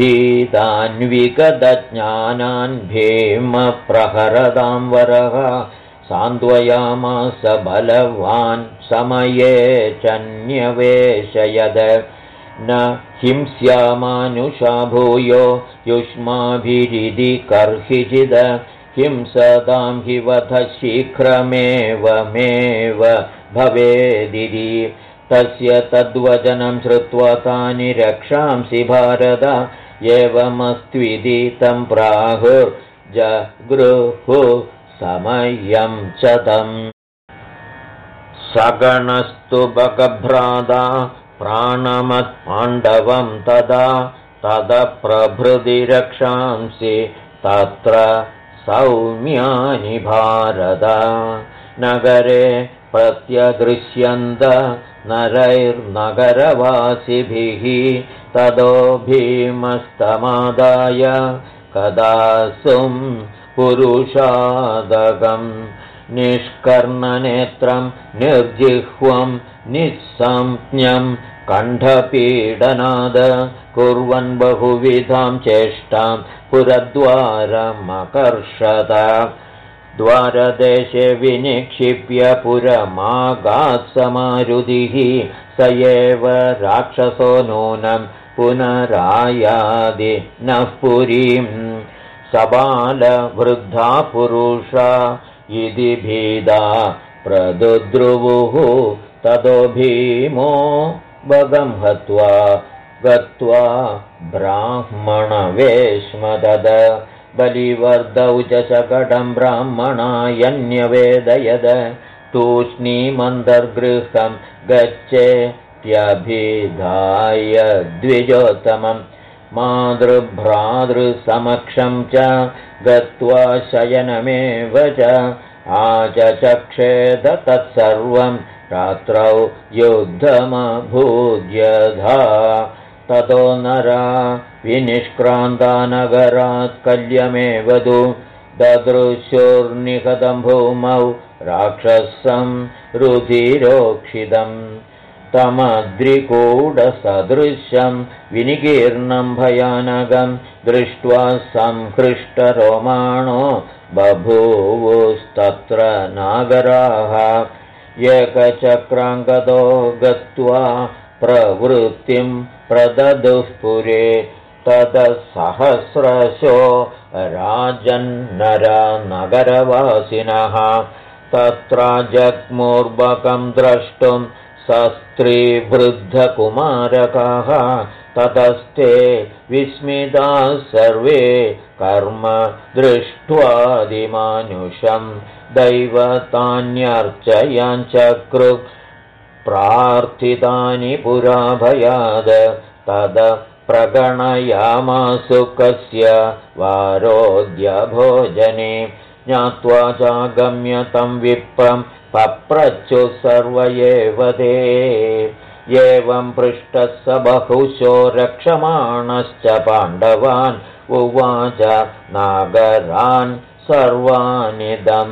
A: भीतान्विगतज्ञानान् भीमप्रहरतां वरः सान्त्वयामास बलवान् समये चन्यवेशयद न हिंस्यामानुषा भूयो युष्माभिरिति कर्हिचिद हिंसतां हि वध शीघ्रमेवमेव भवेदिति तस्य तद्वचनं श्रुत्वा तानि रक्षांसि भारत एवमस्त्विति तं प्राहुर्जगृहु समयं च तम् सगणस्तु भगभ्राता प्राणमत्पाण्डवं तदा तदप्रभृति रक्षांसि तत्र सौम्यानि भारत नगरे प्रत्यदृश्यन्त नरैर्नगरवासिभिः तदो भीमस्तमादाय कदासुं पुरुषादगं निष्कर्णनेत्रं निर्जिह्वं निस्संज्ञं कण्ठपीडनाद कुर्वन् बहुविधां चेष्टां पुरद्वारमकर्षत द्वारदेशे विनिक्षिप्य पुरमागात्समारुधिः स एव राक्षसो नूनं पुनरायादि नः पुरीं सबालवृद्धा पुरुषा इति भीदा प्रदुद्रुवुः ततो भीमो भगं हत्वा गत्वा ब्राह्मणवेश्मदद बलिवर्दौ च शकटं ब्राह्मणायन्यवेदयद तूष्णीमन्तर्गृहं गच्छेत्यभिधाय द्विजोत्तमं मातृभ्रातृसमक्षं च गत्वा शयनमेव च आचचक्षेद तत्सर्वं रात्रौ युद्धमभूद्यधा ततो नरा विनिष्क्रान्ता नगरात् कल्यमेवदु ददृशुर्निहतं भूमौ राक्षसं रुधिरोक्षितम् तमद्रिकूटसदृशं विनिकीर्णं भयानकं दृष्ट्वा संहृष्टरोमाणो बभूवुस्तत्र नागराः एकचक्राङ्गतो गत्वा प्रवृत्तिं प्रददुः पुरे ततः सहस्रशो राजन्नरा नगरवासिनः तत्र जग्मुर्बकं द्रष्टुं सस्त्रीवृद्धकुमारकाः ततस्ते विस्मिताः सर्वे कर्म दृष्ट्वादिमानुषं दैवतान्यर्चयञ्चक्रुः प्रार्थितानि पुरा भयाद तद प्रगणयामासु कस्य वारोद्यभोजने ज्ञात्वा चागम्य तं विप्रं पप्रच्युः सर्व एव ते एवं पृष्टः स बहुशो रक्षमाणश्च पाण्डवान् उवाच नागरान् सर्वानिदं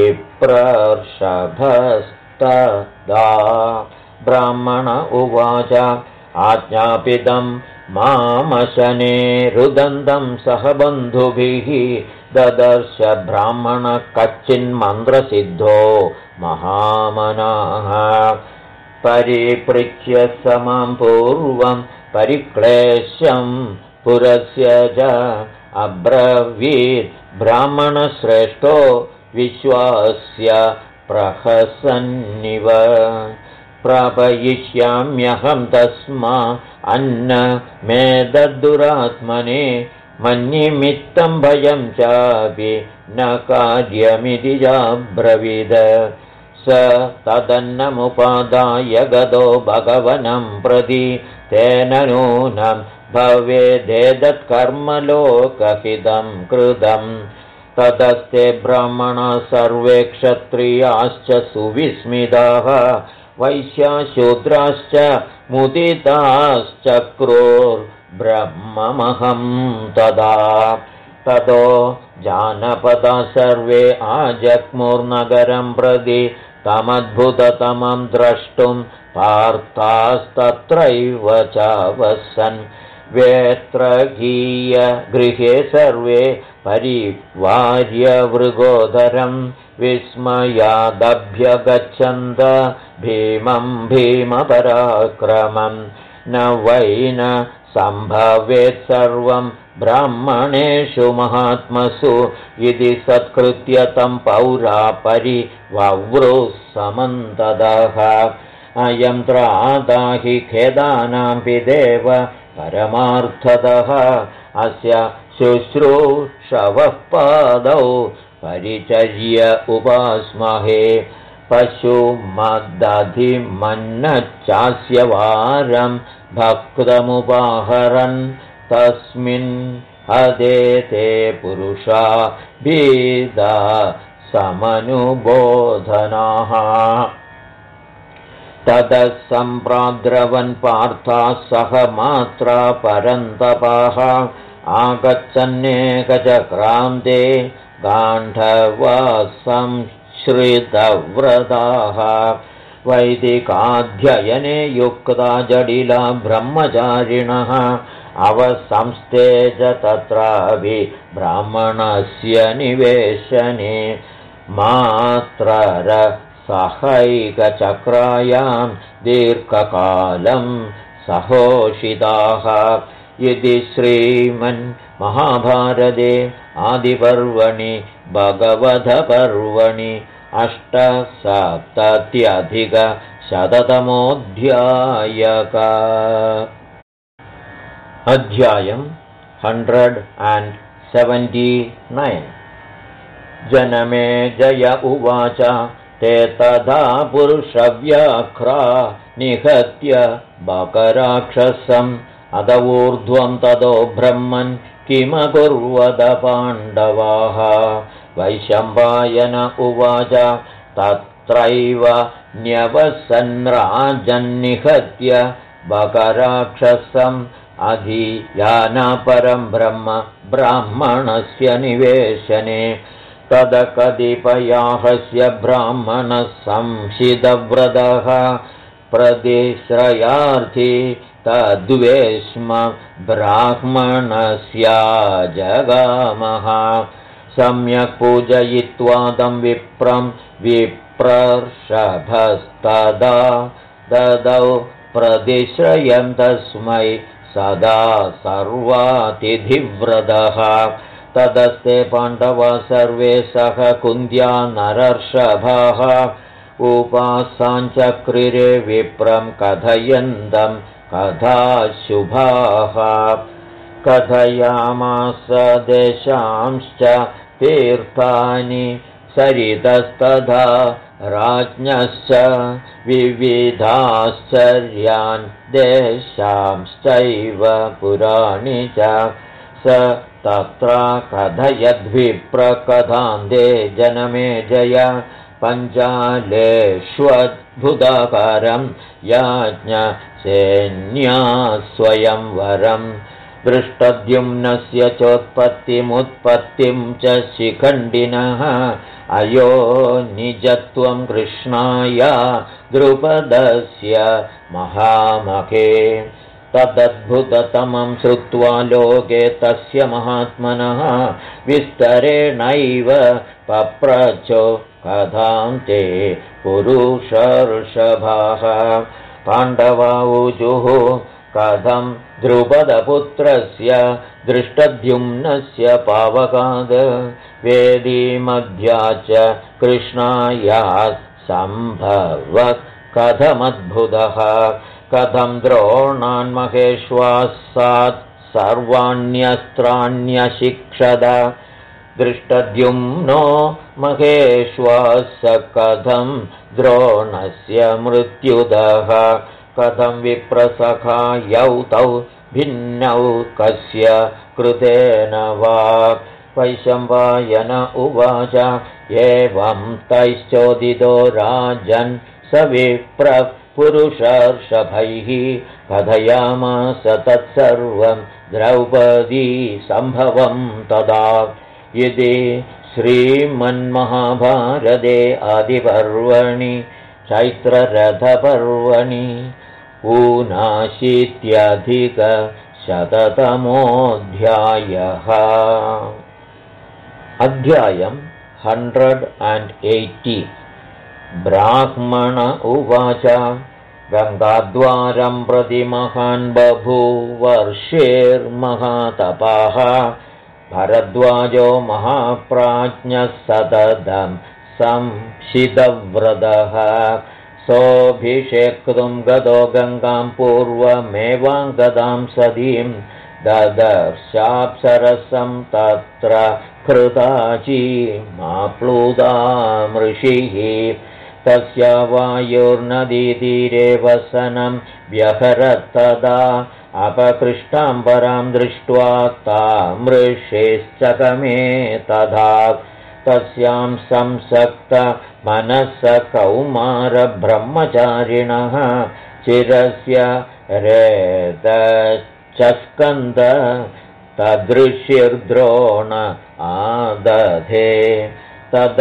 A: विप्रर्षभस्तदा ब्राह्मण उवाच आज्ञापितं मामशने रुदन्तं सह बन्धुभिः ददर्श ब्राह्मणः कच्चिन्मन्त्रसिद्धो महामनाः परिपृच्य समां पूर्वं परिक्लेश्यं पुरस्य च अब्रवीत् ब्राह्मणश्रेष्ठो विश्वास्य प्रहसन्निव प्रापयिष्याम्यहं तस्मा अन्नमेतद्दुरात्मने मन्निमित्तं भयं चापि न कार्यमिति चाब्रवीद स तदन्नमुपादाय गतो भगवनं प्रति तेन नूनं भवेदेतत्कर्मलोकहितं कृतं ततस्ते ब्राह्मणाः सर्वे क्षत्रियाश्च सुविस्मिताः वैश्याशूद्राश्च मुदिताश्चक्रोर्ब्रह्ममहं तदा ततो जानपदा सर्वे आजग्मुर्नगरं प्रति तमद्भुततमं द्रष्टुं पार्थास्तत्रैव चावसन् वेत्रगीय गृहे सर्वे परिवार्य वृगोदरं विस्मयादभ्यगच्छन्त भीमं भीमपराक्रमं न वै न सम्भवेत् सर्वं ब्राह्मणेषु महात्मसु इति सत्कृत्य तं पौरा परिवव्रुः समन्ततः अयं त्राता हि खेदानां पिदेव परमार्थतः अस्य शुश्रूषवः पादौ परिचर्य उपास्महे पशुमदधिमन्नच्चास्य वारं भक्तमुपाहरन् तस्मिन् हदेते पुरुषा भीदा समनुबोधनाः ततः सम्प्राद्रवन् पार्थाः सह मात्रा परन्तपाः आगच्छन्नेकचक्रान्ते गाण्डवासंश्रितव्रताः वैदिकाध्ययने युक्ता जडिला ब्रह्मचारिणः अवसंस्ते च तत्रापि ब्राह्मणस्य निवेशने मात्ररसहैकचक्रायां दीर्घकालं सहोषिताः इति श्रीमन्महाभारते आदिपर्वणि भगवधपर्वणि 870-100तमोऽध्यायः अध्यायं 179 जनमेजय उवाच ते तथा पुरुषव्याघ्रा निहत्य बकराक्षसम् अध ऊर्ध्वं ततो ब्रह्मन् किमकुर्वद पाण्डवाः वैशम्पायन उवाच तत्रैव न्यवसन्राजन्निहत्य बकराक्षसम् अधियानापरं ब्रह्म ब्राह्मणस्य निवेशने तदकतिपयाहस्य ब्राह्मणः संशितव्रतः प्रतिश्रयार्थी तद्वेश्म ब्राह्मणस्याजगामः सम्यक् पूजयित्वा तं विप्रं विप्रर्षभस्तदा ददौ प्रतिश्रयं तस्मै सदा सर्वातिथिव्रतः तदस्ते पाण्डवा सर्वे सह कुन्द्या नरर्षभाः उपासाञ्चक्रिरे विप्रं कथयन्तं कथाशुभाः कथयामास देशांश्च तीर्थानि सरितस्तथा राज्ञश्च विविधाश्चर्यान् देशांश्चैव पुराणि च स तत्र कथयद्विप्रकथान्ते जनमेजय पञ्चालेष्वद्भुतकरं याज्ञसेन्या स्वयंवरम् दृष्टद्युम्नस्य चोत्पत्तिमुत्पत्तिं च शिखण्डिनः अयो निजत्वं कृष्णाय द्रुपदस्य महामखे तदद्भुततमं श्रुत्वा लोके तस्य महात्मनः विस्तरेणैव पप्रचो कथां ते पुरुषर्षभाः पाण्डवा ऊजुः कथं द्रुपदपुत्रस्य दृष्टद्युम्नस्य पावकाद् वेदीमध्या च कृष्णाया सम्भवः कथमद्भुतः कथं द्रोणान्महेश्वासात् सर्वाण्यस्त्राण्यशिक्षद दृष्टद्युम्नो महेश्वास कथं द्रोणस्य मृत्युदः कथं विप्रसखायौ तौ भिन्नौ कस्य कृतेन वा वैशम्पायन उवाच एवं तैश्चोदितो राजन् स विप्रः पुरुषर्षभैः कथयामास तत्सर्वं द्रौपदी सम्भवं तदा यदि श्रीमन्महाभारते आदिपर्वणि चैत्ररथपर्वणि ऊनाशीत्यधिकशततमोऽध्यायः अध्यायम् 180 ब्राह्मण उवाच गङ्गाद्वारं प्रति महान् बभूवर्षेर्महातपः भरद्वाजो महाप्राज्ञः सततं संशितव्रतः सोऽभिषेक्तुं गतो गङ्गां पूर्वमेवाङ्गदां सतीं ददर्शाप्सरसं तत्र कृताचीमाप्लुतामृषिः तस्य वायुर्नदीतीरे वसनं व्यहरत्तदा अपकृष्टाम्बरां दृष्ट्वा तामृषेश्चकमे तथा तस्यां संसक्त मनसः कौमारब्रह्मचारिणः चिरस्य रेतश्चस्कन्द तदृशिर्द्रोण आदधे तद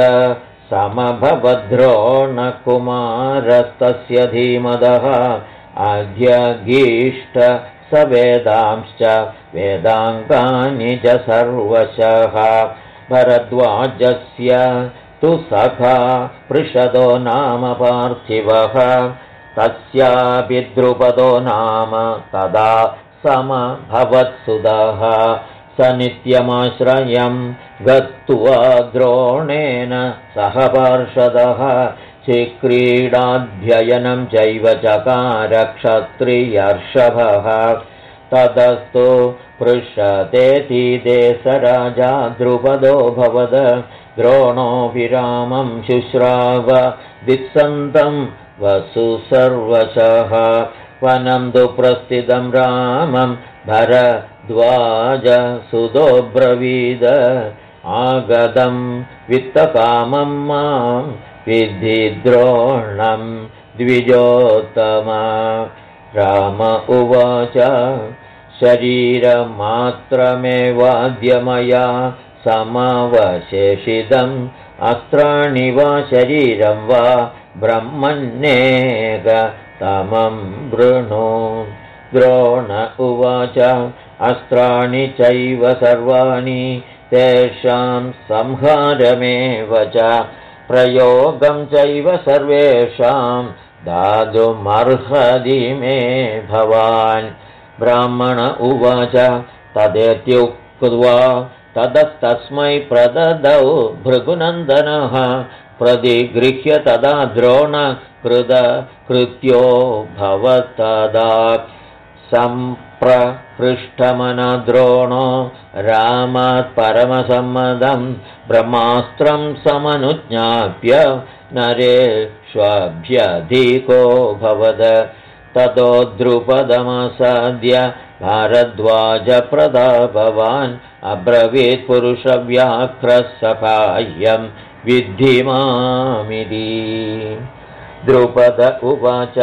A: समभवद्रोणकुमारस्तस्य धीमदः अध्यगीष्ट स वेदांश्च वेदाङ्गानि च सर्वशः भरद्वाजस्य तु सखा पृषदो नाम पार्थिवः तस्यापि द्रुपदो नाम तदा समभवत्सुदः स नित्यमाश्रयं गत्वा द्रोणेन सह पार्षदः चिक्रीडाध्ययनं चैव चकार क्षत्रियर्षभः ततस्तु पृषतेतीदे स राजा द्रुपदो भवद द्रोणो विरामं शुश्राव दित्सन्तं वसु सर्वशः वनं तु प्रस्थितं रामं भरद्वाज सुतो ब्रवीद आगतं वित्तकामं मां विद्धि द्रोणं द्विजोत्तम। राम उवाच शरीरमात्रमेवाद्य मया समवशेषितम् अस्त्राणि वा शरीरं वा ब्रह्मण्येकतमं वृणु। द्रोण उवाच अस्त्राणि चैव सर्वाणि तेषां संहारमेव च प्रयोगं चैव सर्वेषां दातुमर्हति मे भवान्। ब्राह्मण उवाच तदेत्युक्त्वा ततस्तस्मै प्रददौ भृगुनन्दनः प्रतिगृह्य तदा द्रोणकृतकृत्यो भवत्तदा सम्प्रहृष्टमनद्रोणो रामात् परमसम्मदं ब्रह्मास्त्रं समनुज्ञाप्य नरेष्वभ्यधिको भवद। ततो द्रुपदमसाद्य भारद्वाजप्रतापवान् अब्रवीत् पुरुषव्याघ्रसखायं विद्धि मामिति। द्रुपद उवाच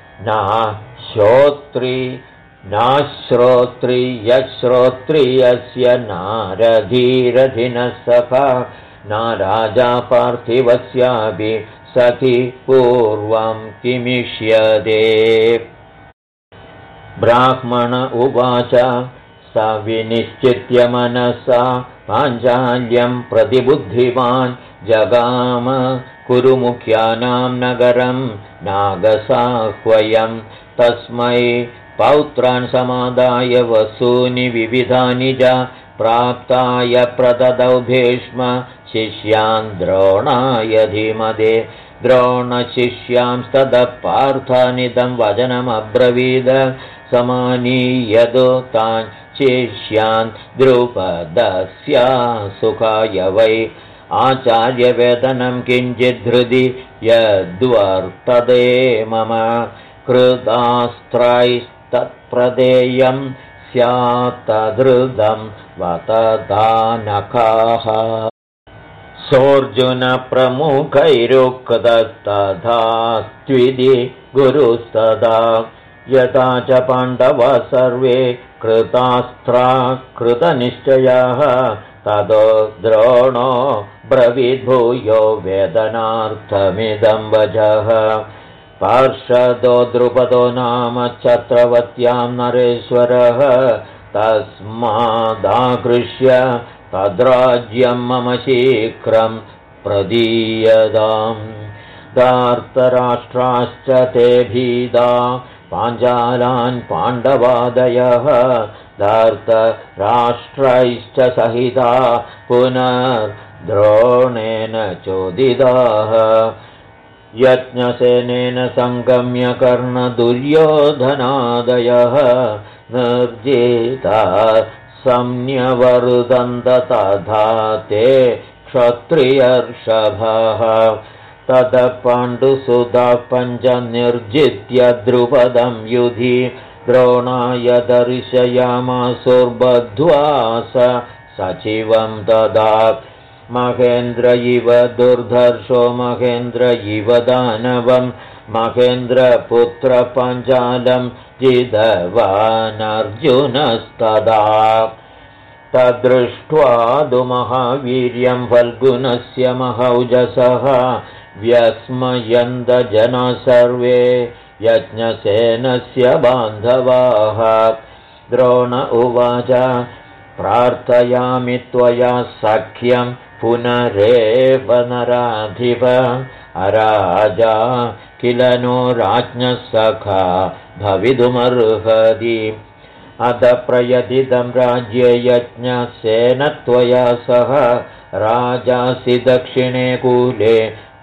A: नाश्रोत्री यश्रोत्रियस्य नारधीरधिनः सखा न राजा पार्थिवस्यापि सखि पूर्वं किमिष्यते। ब्राह्मण उवाच स विनिश्चित्य मनसा पाञ्चाल्यं प्रतिबुद्धिमान् जगाम कुरुमुख्यानां नगरं नागसाह्वयं तस्मै पौत्रान् समादाय वसूनि विविधानि च प्राप्ताय प्रददौ भीष्म शिष्यान् द्रोणाय धीमते। द्रोणशिष्यांस्ततः पार्थानिदं वचनमब्रवीद समानीयतो तान् शिष्यान् द्रुपदस्यासुखाय वै आचार्यवेतनं किञ्चिद्धृति यद्वर्तते मम कृतास्त्रैस्तत्प्रदेयं स्यात्तधृतं वतदानखाः। सोऽर्जुनप्रमुखैरुक्तस्तथास्त्विति गुरुस्तदा यथा च पाण्डवाः सर्वे कृतास्त्रा कृतनिश्चयाः ततो द्रोणो ब्रवीद्भूयो वेदनार्थमिदं वचः। पार्षदो द्रुपदो नाम छत्रवत्यां नरेश्वरः तस्मादाकृष्य तद्राज्यं मम शीघ्रं प्रदीयताम्। धार्तराष्ट्राश्च ते भीदा पाञ्चालान् पाण्डवादयः धार्तराष्ट्रैश्च सहिता पुनर्द्रोणेन चोदिताः। यज्ञसेनेन सङ्गम्य कर्णदुर्योधनादयः निर्जिता संन्यवर्तन्त तथा ते क्षत्रियर्षभः। ततः पाण्डुसुताः पञ्च निर्जित्य द्रुपदं युधि द्रोणाय दर्शयामासुर्बद्ध्वा स सचिवं तदा। महेन्द्र इव दुर्धर्षो महेन्द्र इव दानवं महेन्द्रपुत्रपाञ्चालं जितवानर्जुनस्तदा। तदृष्ट्वा तु महावीर्यं फल्गुनस्य महौजसः व्यस्मयन्त जना सर्वे यज्ञसेनस्य बान्धवाः। द्रोण उवाच प्रार्थयामि त्वया सख्यं पुनरेव नराधिप अराजा किल नो राज्ञः सखा भवितुमर्हति। अथ प्रयतितं राज्ये यज्ञसेन त्वया सह राजासि दक्षिणे कूले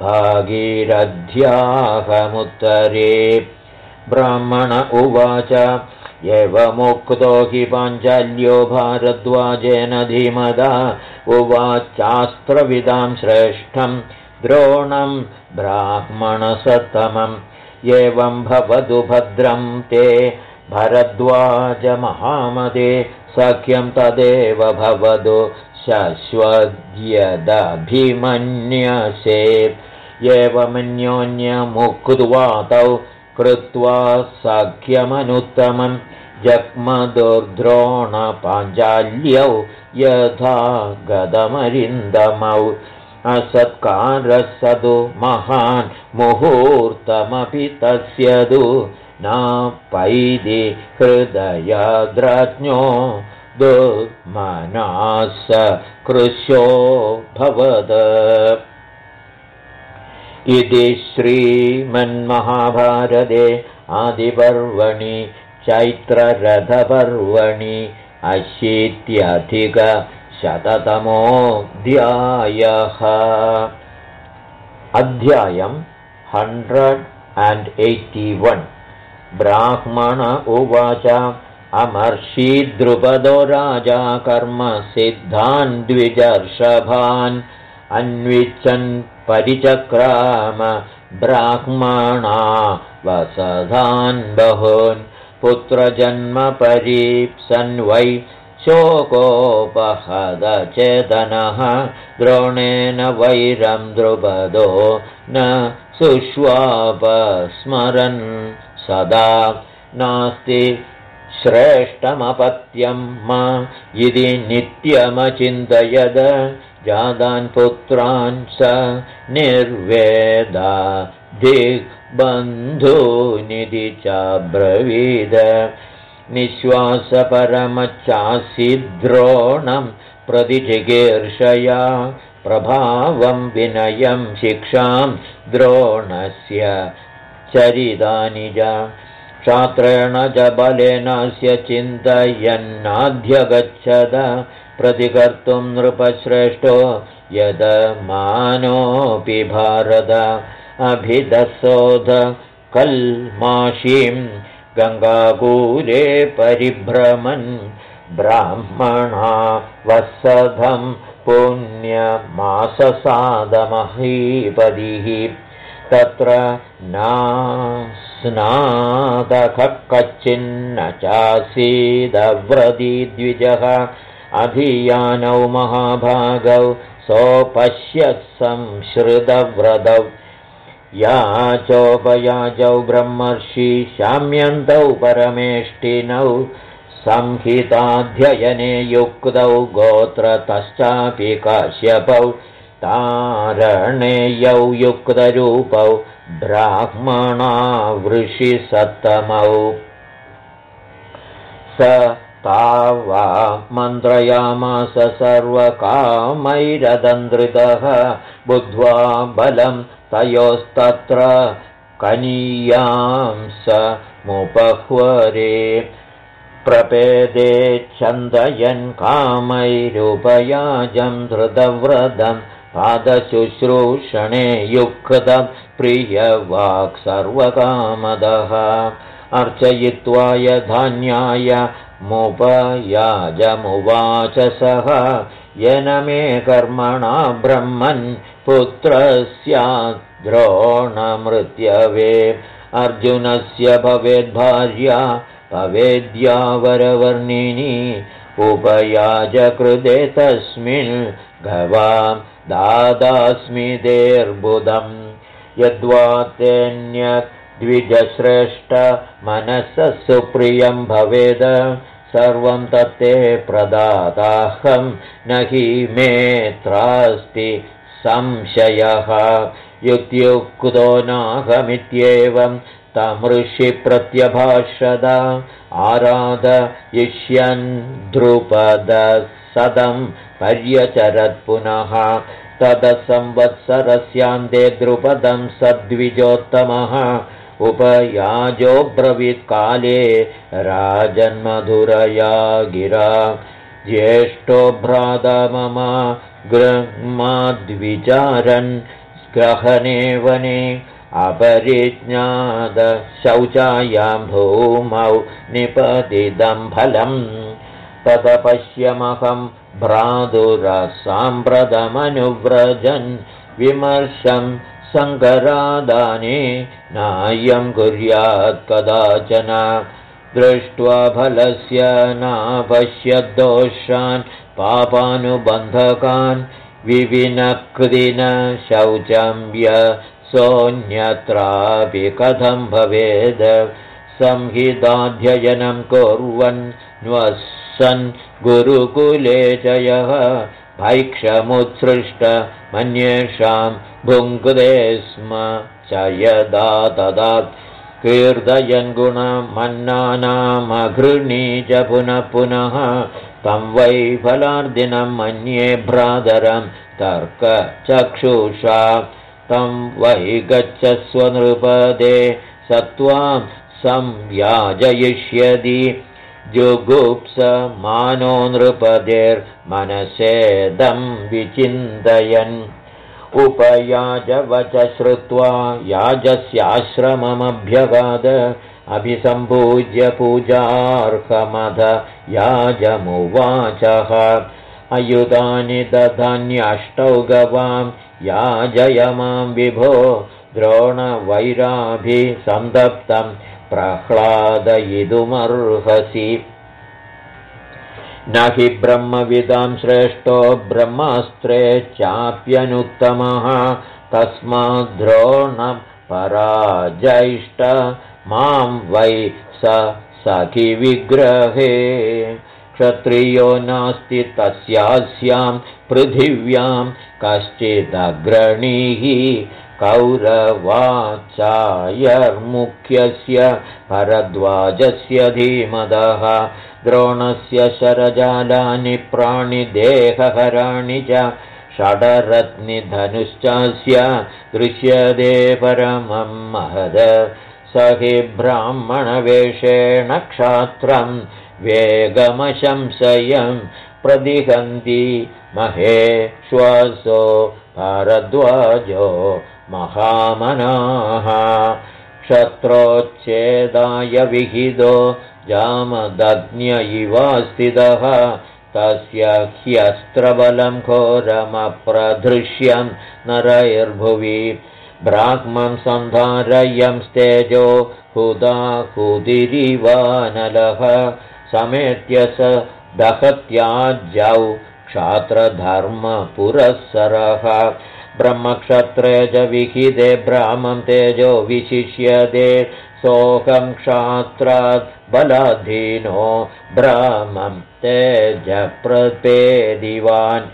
A: भागीरथ्याहमुत्तरे। ब्राह्मण उवाच एवमुक्तो हि पाञ्चाल्यो भारद्वाजेन धीमदा उवाचास्त्रविदां श्रेष्ठं द्रोणं ब्राह्मणसत्तमम्। एवं भवतु भद्रं ते भरद्वाज महामते सख्यं तदेव भवतु शश्वद्यदभिमन्यसे एवमन्योन्यमुक्त्वा तौ कृत्वा सख्यमनुत्तमं जग्मदुर्द्रोणपाञ्चाल्यौ यथा गदमरिन्दमौ असत्कारसदु महान् मुहूर्तमपि तस्यदु नापैदि हृदयद्राज्ञो दुर्मनास कृशो भवद। इति श्रीमन्महाभारते आदिपर्वणि चैत्ररथपर्वणि 80+100तमोऽध्यायः। अध्यायम् 181। ब्राह्मण उवाच अमर्षि द्रुपदो राजा कर्मसिद्धान् द्विजर्षभान् अन्विच्छन् परिचक्राम ब्राह्मणा वसधान् बहून् पुत्रजन्मपरीप्सन् वै शोकोपहदचेतनः द्रोणेन वैरं द्रुपदो न सुष्वापस्मरन् सदा नास्ति श्रेष्ठमपत्यं मा इति नित्यमचिन्तयद जातान् पुत्रान् स निर्वेदा दिग्बन्धूनिधि चाब्रवीद निःश्वासपरमच्चासि द्रोणं प्रतिचिकीर्षया प्रभावं विनयं शिक्षां द्रोणस्य चरितानि च क्षात्रेण च बलेनास्य चिन्तयन्नाध्यगच्छद प्रतिकर्तुं नृपश्रेष्ठो यदमानोऽपि भारत अभिदसोध कल्माषीं गङ्गाकूले परिभ्रमन् ब्राह्मणा वत्सधं पुण्यमाससादमहीपतिः तत्र नास्नादः कच्चिन्न चासीदव्रती द्विजः अधियानौ महाभागौ सोपश्यत् संश्रितव्रतौ याचोपयाचौ ब्रह्मर्षि शाम्यन्तौ परमेष्टिनौ संहिताध्ययने युक्तौ गोत्रतश्चापि काश्यपौ तारणेयौ युक्तरूपौ ब्राह्मणा वृषिसत्तमौ स तावा मन्त्रयामास सर्वकामैरदन्द्रितः बुद्ध्वा बलं तयोस्तत्र कनीयां स मुपह्वरे प्रपेदे छन्दयन् कामैरुपयाजं धृतव्रतं पादशुश्रूषणे युक्तं प्रियवाक् सर्वकामदः अर्चयित्वा यधान्याय मुपयाजमुवाच सः येन मे कर्मणा ब्रह्मन् पुत्रस्यात् द्रोणमृत्यवे अर्जुनस्य भवेद्भार्या भवेद्या वरवर्णिनी उपयाजकृते तस्मिन् गवां दादास्मितेर्बुधम् यद्वा तेऽन्यत् द्विजश्रेष्ठ मनसः सुप्रियं भवेद सर्वं तत्ते प्रदाताहं न हि मेऽत्रास्ति संशयः युक्त्युक्तो नाहमित्येवं तमृषि प्रत्यभाषद आराधयिष्यन् द्रुपदसदं पर्यचरत् पुनः तदसंवत्सरस्यान्ते द्रुपदं सद्विजोत्तमः उपयाजो ब्रवीत्काले राजन्मधुरया गिरा ज्येष्ठो भ्राता मम गृह्माद्विचारन् ग्रहणे वने अपरिज्ञातशौचायां भूमौ निपतितं फलम् ततपश्यमहं भ्रातुरसाम्प्रतमनुव्रजन् विमर्शं सङ्करादाने नायं कुर्यात् कदाचन दृष्ट्वा फलस्य नापश्यद्दोषान् पापानुबन्धकान् विविनक्दिन शौचं सोऽन्यत्रापि कथं भवेद् संहिताध्ययनं कुर्वन् न्वसन् गुरुकुले च यः भैक्षमुत्सृष्ट मन्येषां भुङ्क्ते स्म च यदा तदा कीर्तयन् गुणमन्नानामघृणी च पुनः पुनः तं वै फलार्दिनं मन्ये भ्रातरं तर्कचक्षुषा तं वै गच्छस्व नृपदे सत्त्वां संयाजयिष्यति जुगुप्समानो नृपतेर्मनसेदं विचिन्तयन् उपयाजवच श्रुत्वा याजस्याश्रममभ्यगाद अभिसम्पूज्य पूजार्हमथ याजमुवाचः अयुधानि दधान्यष्टौ गवां याजय मां विभो द्रोणवैराभिसन्तप्तं प्रह्लादयितुमर्हसि न हि ब्रह्मविदां श्रेष्ठो ब्रह्मास्त्रे चाप्यनुत्तमः तस्माद्द्रोणं पराजयिष्ट मां वै सखि विग्रहे क्षत्रियो नास्ति तस्यास्यां पृथिव्यां कश्चिदग्रणीः कौरवाचार्यमुख्यस्य भरद्वाजस्य धीमदः द्रोणस्य शरजालानि प्राणिदेहहराणि च षडरत्निधनुश्चास्य दृश्यते परमं महद स हि ब्राह्मणवेषेण क्षात्रं वेगमशंशयं प्रतिहन्ति महेश्वासो भारद्वाजो महामनाः क्षत्रोच्छेदाय विहितो जामदग्न्य इव स्थितः तस्य ह्यस्त्रबलं घोरमप्रधृष्यं नरैर्भुवि ब्राह्मं सन्धारयं स्तेजो हुदाहुदिरिवानलः समेत्य स दहत्याज्यौ क्षात्रधर्मपुरःसरः ब्रह्मक्षत्रे च विहिते ब्राह्मं तेजो विशिष्यते सोऽहं क्षात्रात् बलाधीनो ब्राह्मं तेजप्रपेदिवान्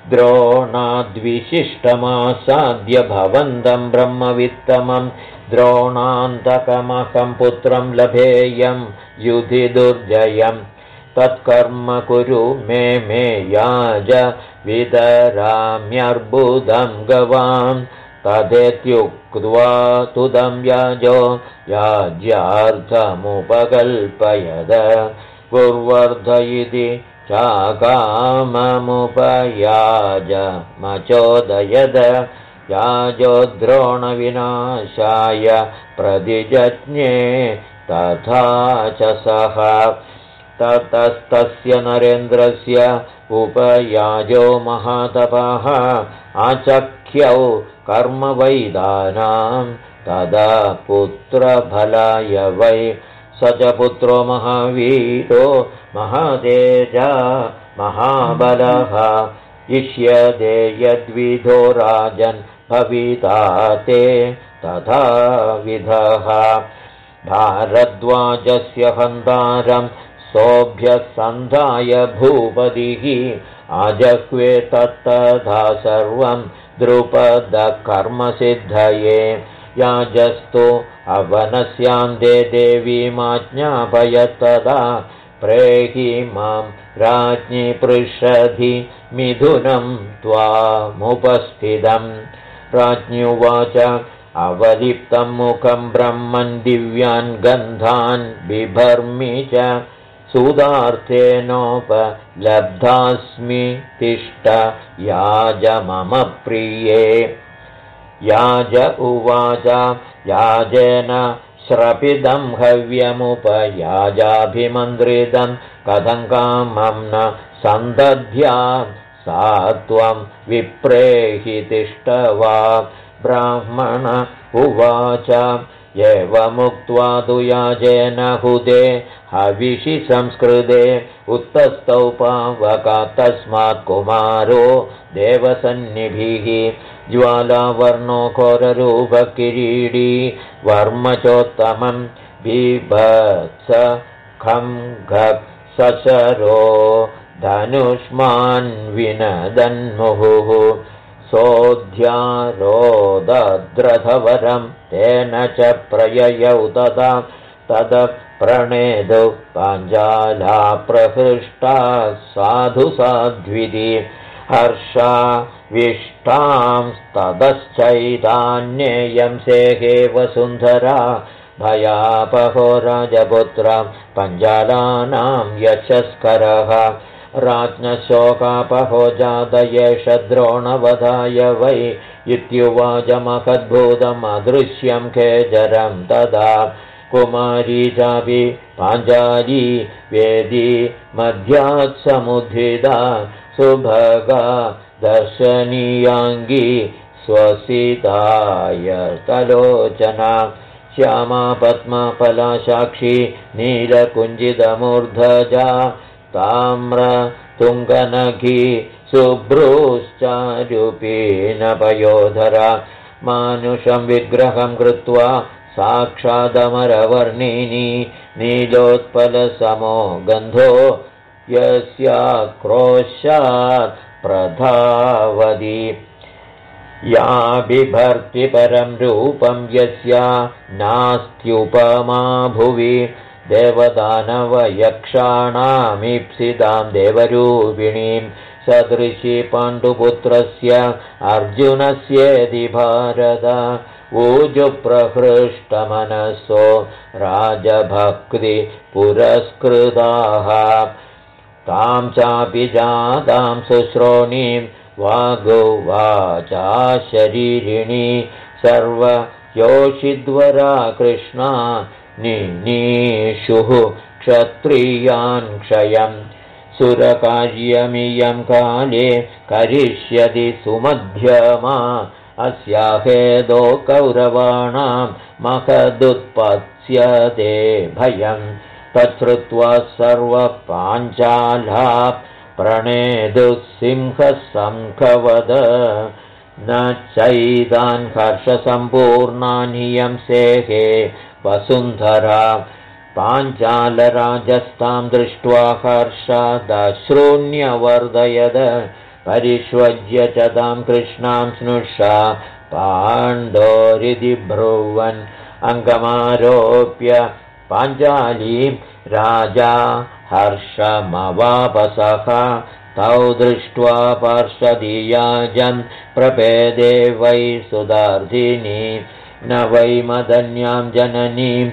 A: द्रोणाद्विशिष्टमासाद्य भवन्तं ब्रह्मवित्तमं द्रोणान्तकमहं पुत्रं लभेयं युधि दुर्जयं तत्कर्म कुरु मे याज वितराम्यर्बुदं गवां तदेत्युक्त्वा तुदं याजो याज्यार्थमुपकल्पयद कुर्वर्ध इति चाकाममुपयाजमचोदयद याजो द्रोणविनाशाय प्रतिजज्ञे तथा च सः ततस्तस्य नरेन्द्रस्य उपयाजो महातपः आचख्यौ कर्मवैदानां तदा पुत्रफलाय वै स च पुत्रो महावीरो महातेजा महाबलः इष्यते यद्विधो राजन् भविता ते तथा विधः भारद्वाजस्य हन्तारं सोऽभ्यसन्धाय भूपतिः आजह्वे तत्तथा सर्वं द्रुपदकर्मसिद्धये याजस्तु अवनस्यान्ते देवीमाज्ञापयत्तदा प्रेहि मां राज्ञि पृषधि मिथुनं त्वामुपस्थितं राज्ञुवाच अवलिप्तं मुखं ब्रह्मन् दिव्यान् गन्धान् बिभर्मि च सुदार्थेनोपलब्धास्मि तिष्ठ याज मम प्रिये याज उवाच याजेन श्रपिदं हव्यमुपयाजाभिमन्त्रितं कथं कामं न सन्दध्यात् सा त्वं विप्रेहि तिष्ठ वा ब्राह्मण उवाच एवमुक्त्वा तु याजेन हुदे हविषि संस्कृते उत्तस्तौ पावकात् तस्मात् कुमारो देवसन्निभिः ज्वालावर्णो घोररूपकिरीडी वर्मचोत्तमं बिभत्स खं सशरो धनुष्मान् विनदन्मुहुः सोऽध्यारोदद्रथवरं तेन च प्रययौ तदा तदप्रणेदौ पाञ्चाला प्रहृष्टा साधु साध्विति हर्षाविष्टांस्ततश्चैतान्येयं सेहे वसुन्धरा भयापहो राजपुत्र पञ्चालानां यशस्करः राज्ञशोकापहो जातयेष द्रोणवधाय वै इत्युवाच महद्भूतमदृश्यं खेचरं तदा कुमारी चापि पाञ्चाली वेदी मध्यात् समुद्धिता सुभगा दर्शनीयाङ्गी स्वसिताय तलोचना श्यामा पद्मफलासाक्षी नीलकुञ्जितमूर्धजा ताम्रतुङ्गनखी शुभ्रूश्चारूपीनपयोधरा मानुषं विग्रहं कृत्वा साक्षादमरवर्णिनी नीलोत्पलसमो गन्धो यस्याक्रोशात् प्रधावति या बिभर्ति परं रूपं यस्या नास्त्युपमा भुवि देवदानवयक्षाणामीप्सितां देवरूपिणीं सदृशी पाण्डुपुत्रस्य अर्जुनस्येति भारत ऊजुप्रहृष्टमनसो राजभक्तिपुरस्कृताः तां चापि जातां शुश्रोणीं वागुवाचा शरीरिणी सर्वयोषिद्वरा कृष्णा निनीषुः क्षत्रियान् क्षयं सुरकार्यमियं काले करिष्यति सुमध्यमा अस्याहेदो कौरवाणां महदुत्पत्स्यते भयं तच्छ्रुत्वा सर्वपाञ्चाला प्रणेदुसिंहसङ्खवद न चैतान् हर्षसम्पूर्णानियं सेहे वसुन्धरा पाञ्चालराजस्तां दृष्ट्वा हर्षादश्रूण्यवर्धयद परिष्वज्य च तां कृष्णां स्नुषा पाण्डोरिति ब्रुवन् अङ्गमारोप्य पाञ्चालीं राजा हर्षमवापसः तौ दृष्ट्वा पार्षदीयाजं प्रपेदे वै सुदार्थिनी न वै मदन्यां जननीं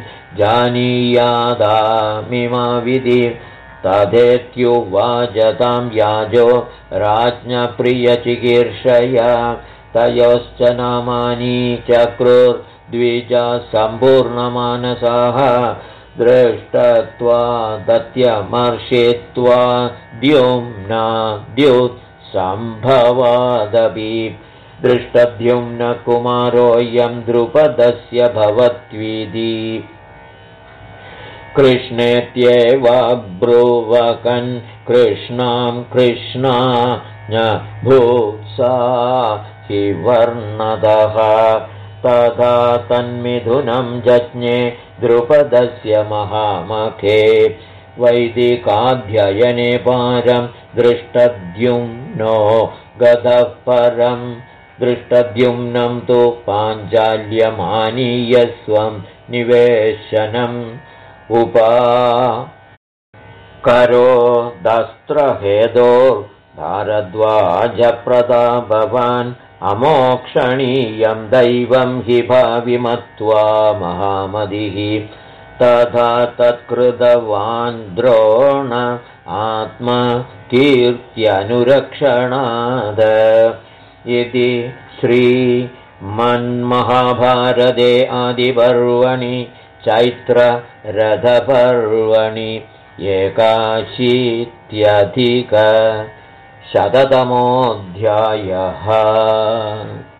A: जानीयादामिमाविधि तथेत्युवाच तां याजो राज्ञप्रियचिकीर्षया तयोश्च नामानि चक्रुर्द्विजा सम्पूर्णमानसाः दृष्टत्वा दत्यमर्षित्वा द्युम्ना द्युत्सम्भवादपि दृष्टद्युम्न कुमारोऽयं द्रुपदस्य भवत्विति कृष्णेत्येवाब्रुवकन् कृष्णां कृष्णा न भूत्सा हि वर्णदः तथा तन्मिथुनं जज्ञे द्रुपदस्य महामखे वैदिकाध्ययने पारं दृष्टद्युम्नो गतः परं दृष्टद्युम्नं तु पाञ्चाल्यमानीय स्वं निवेशनम् उपकरो दस्त्रहेदो भारद्वाजप्रतापवान् अमोक्षणीयं दैवं हि भाविमत्वा महामतिः तथा तत्कृतवान् द्रोण आत्मकीर्त्यनुरक्षणाद इति श्रीमन्महाभारते आदिपर्वणि चैत्ररथपर्वणि 81अधिकशततमोऽध्यायः।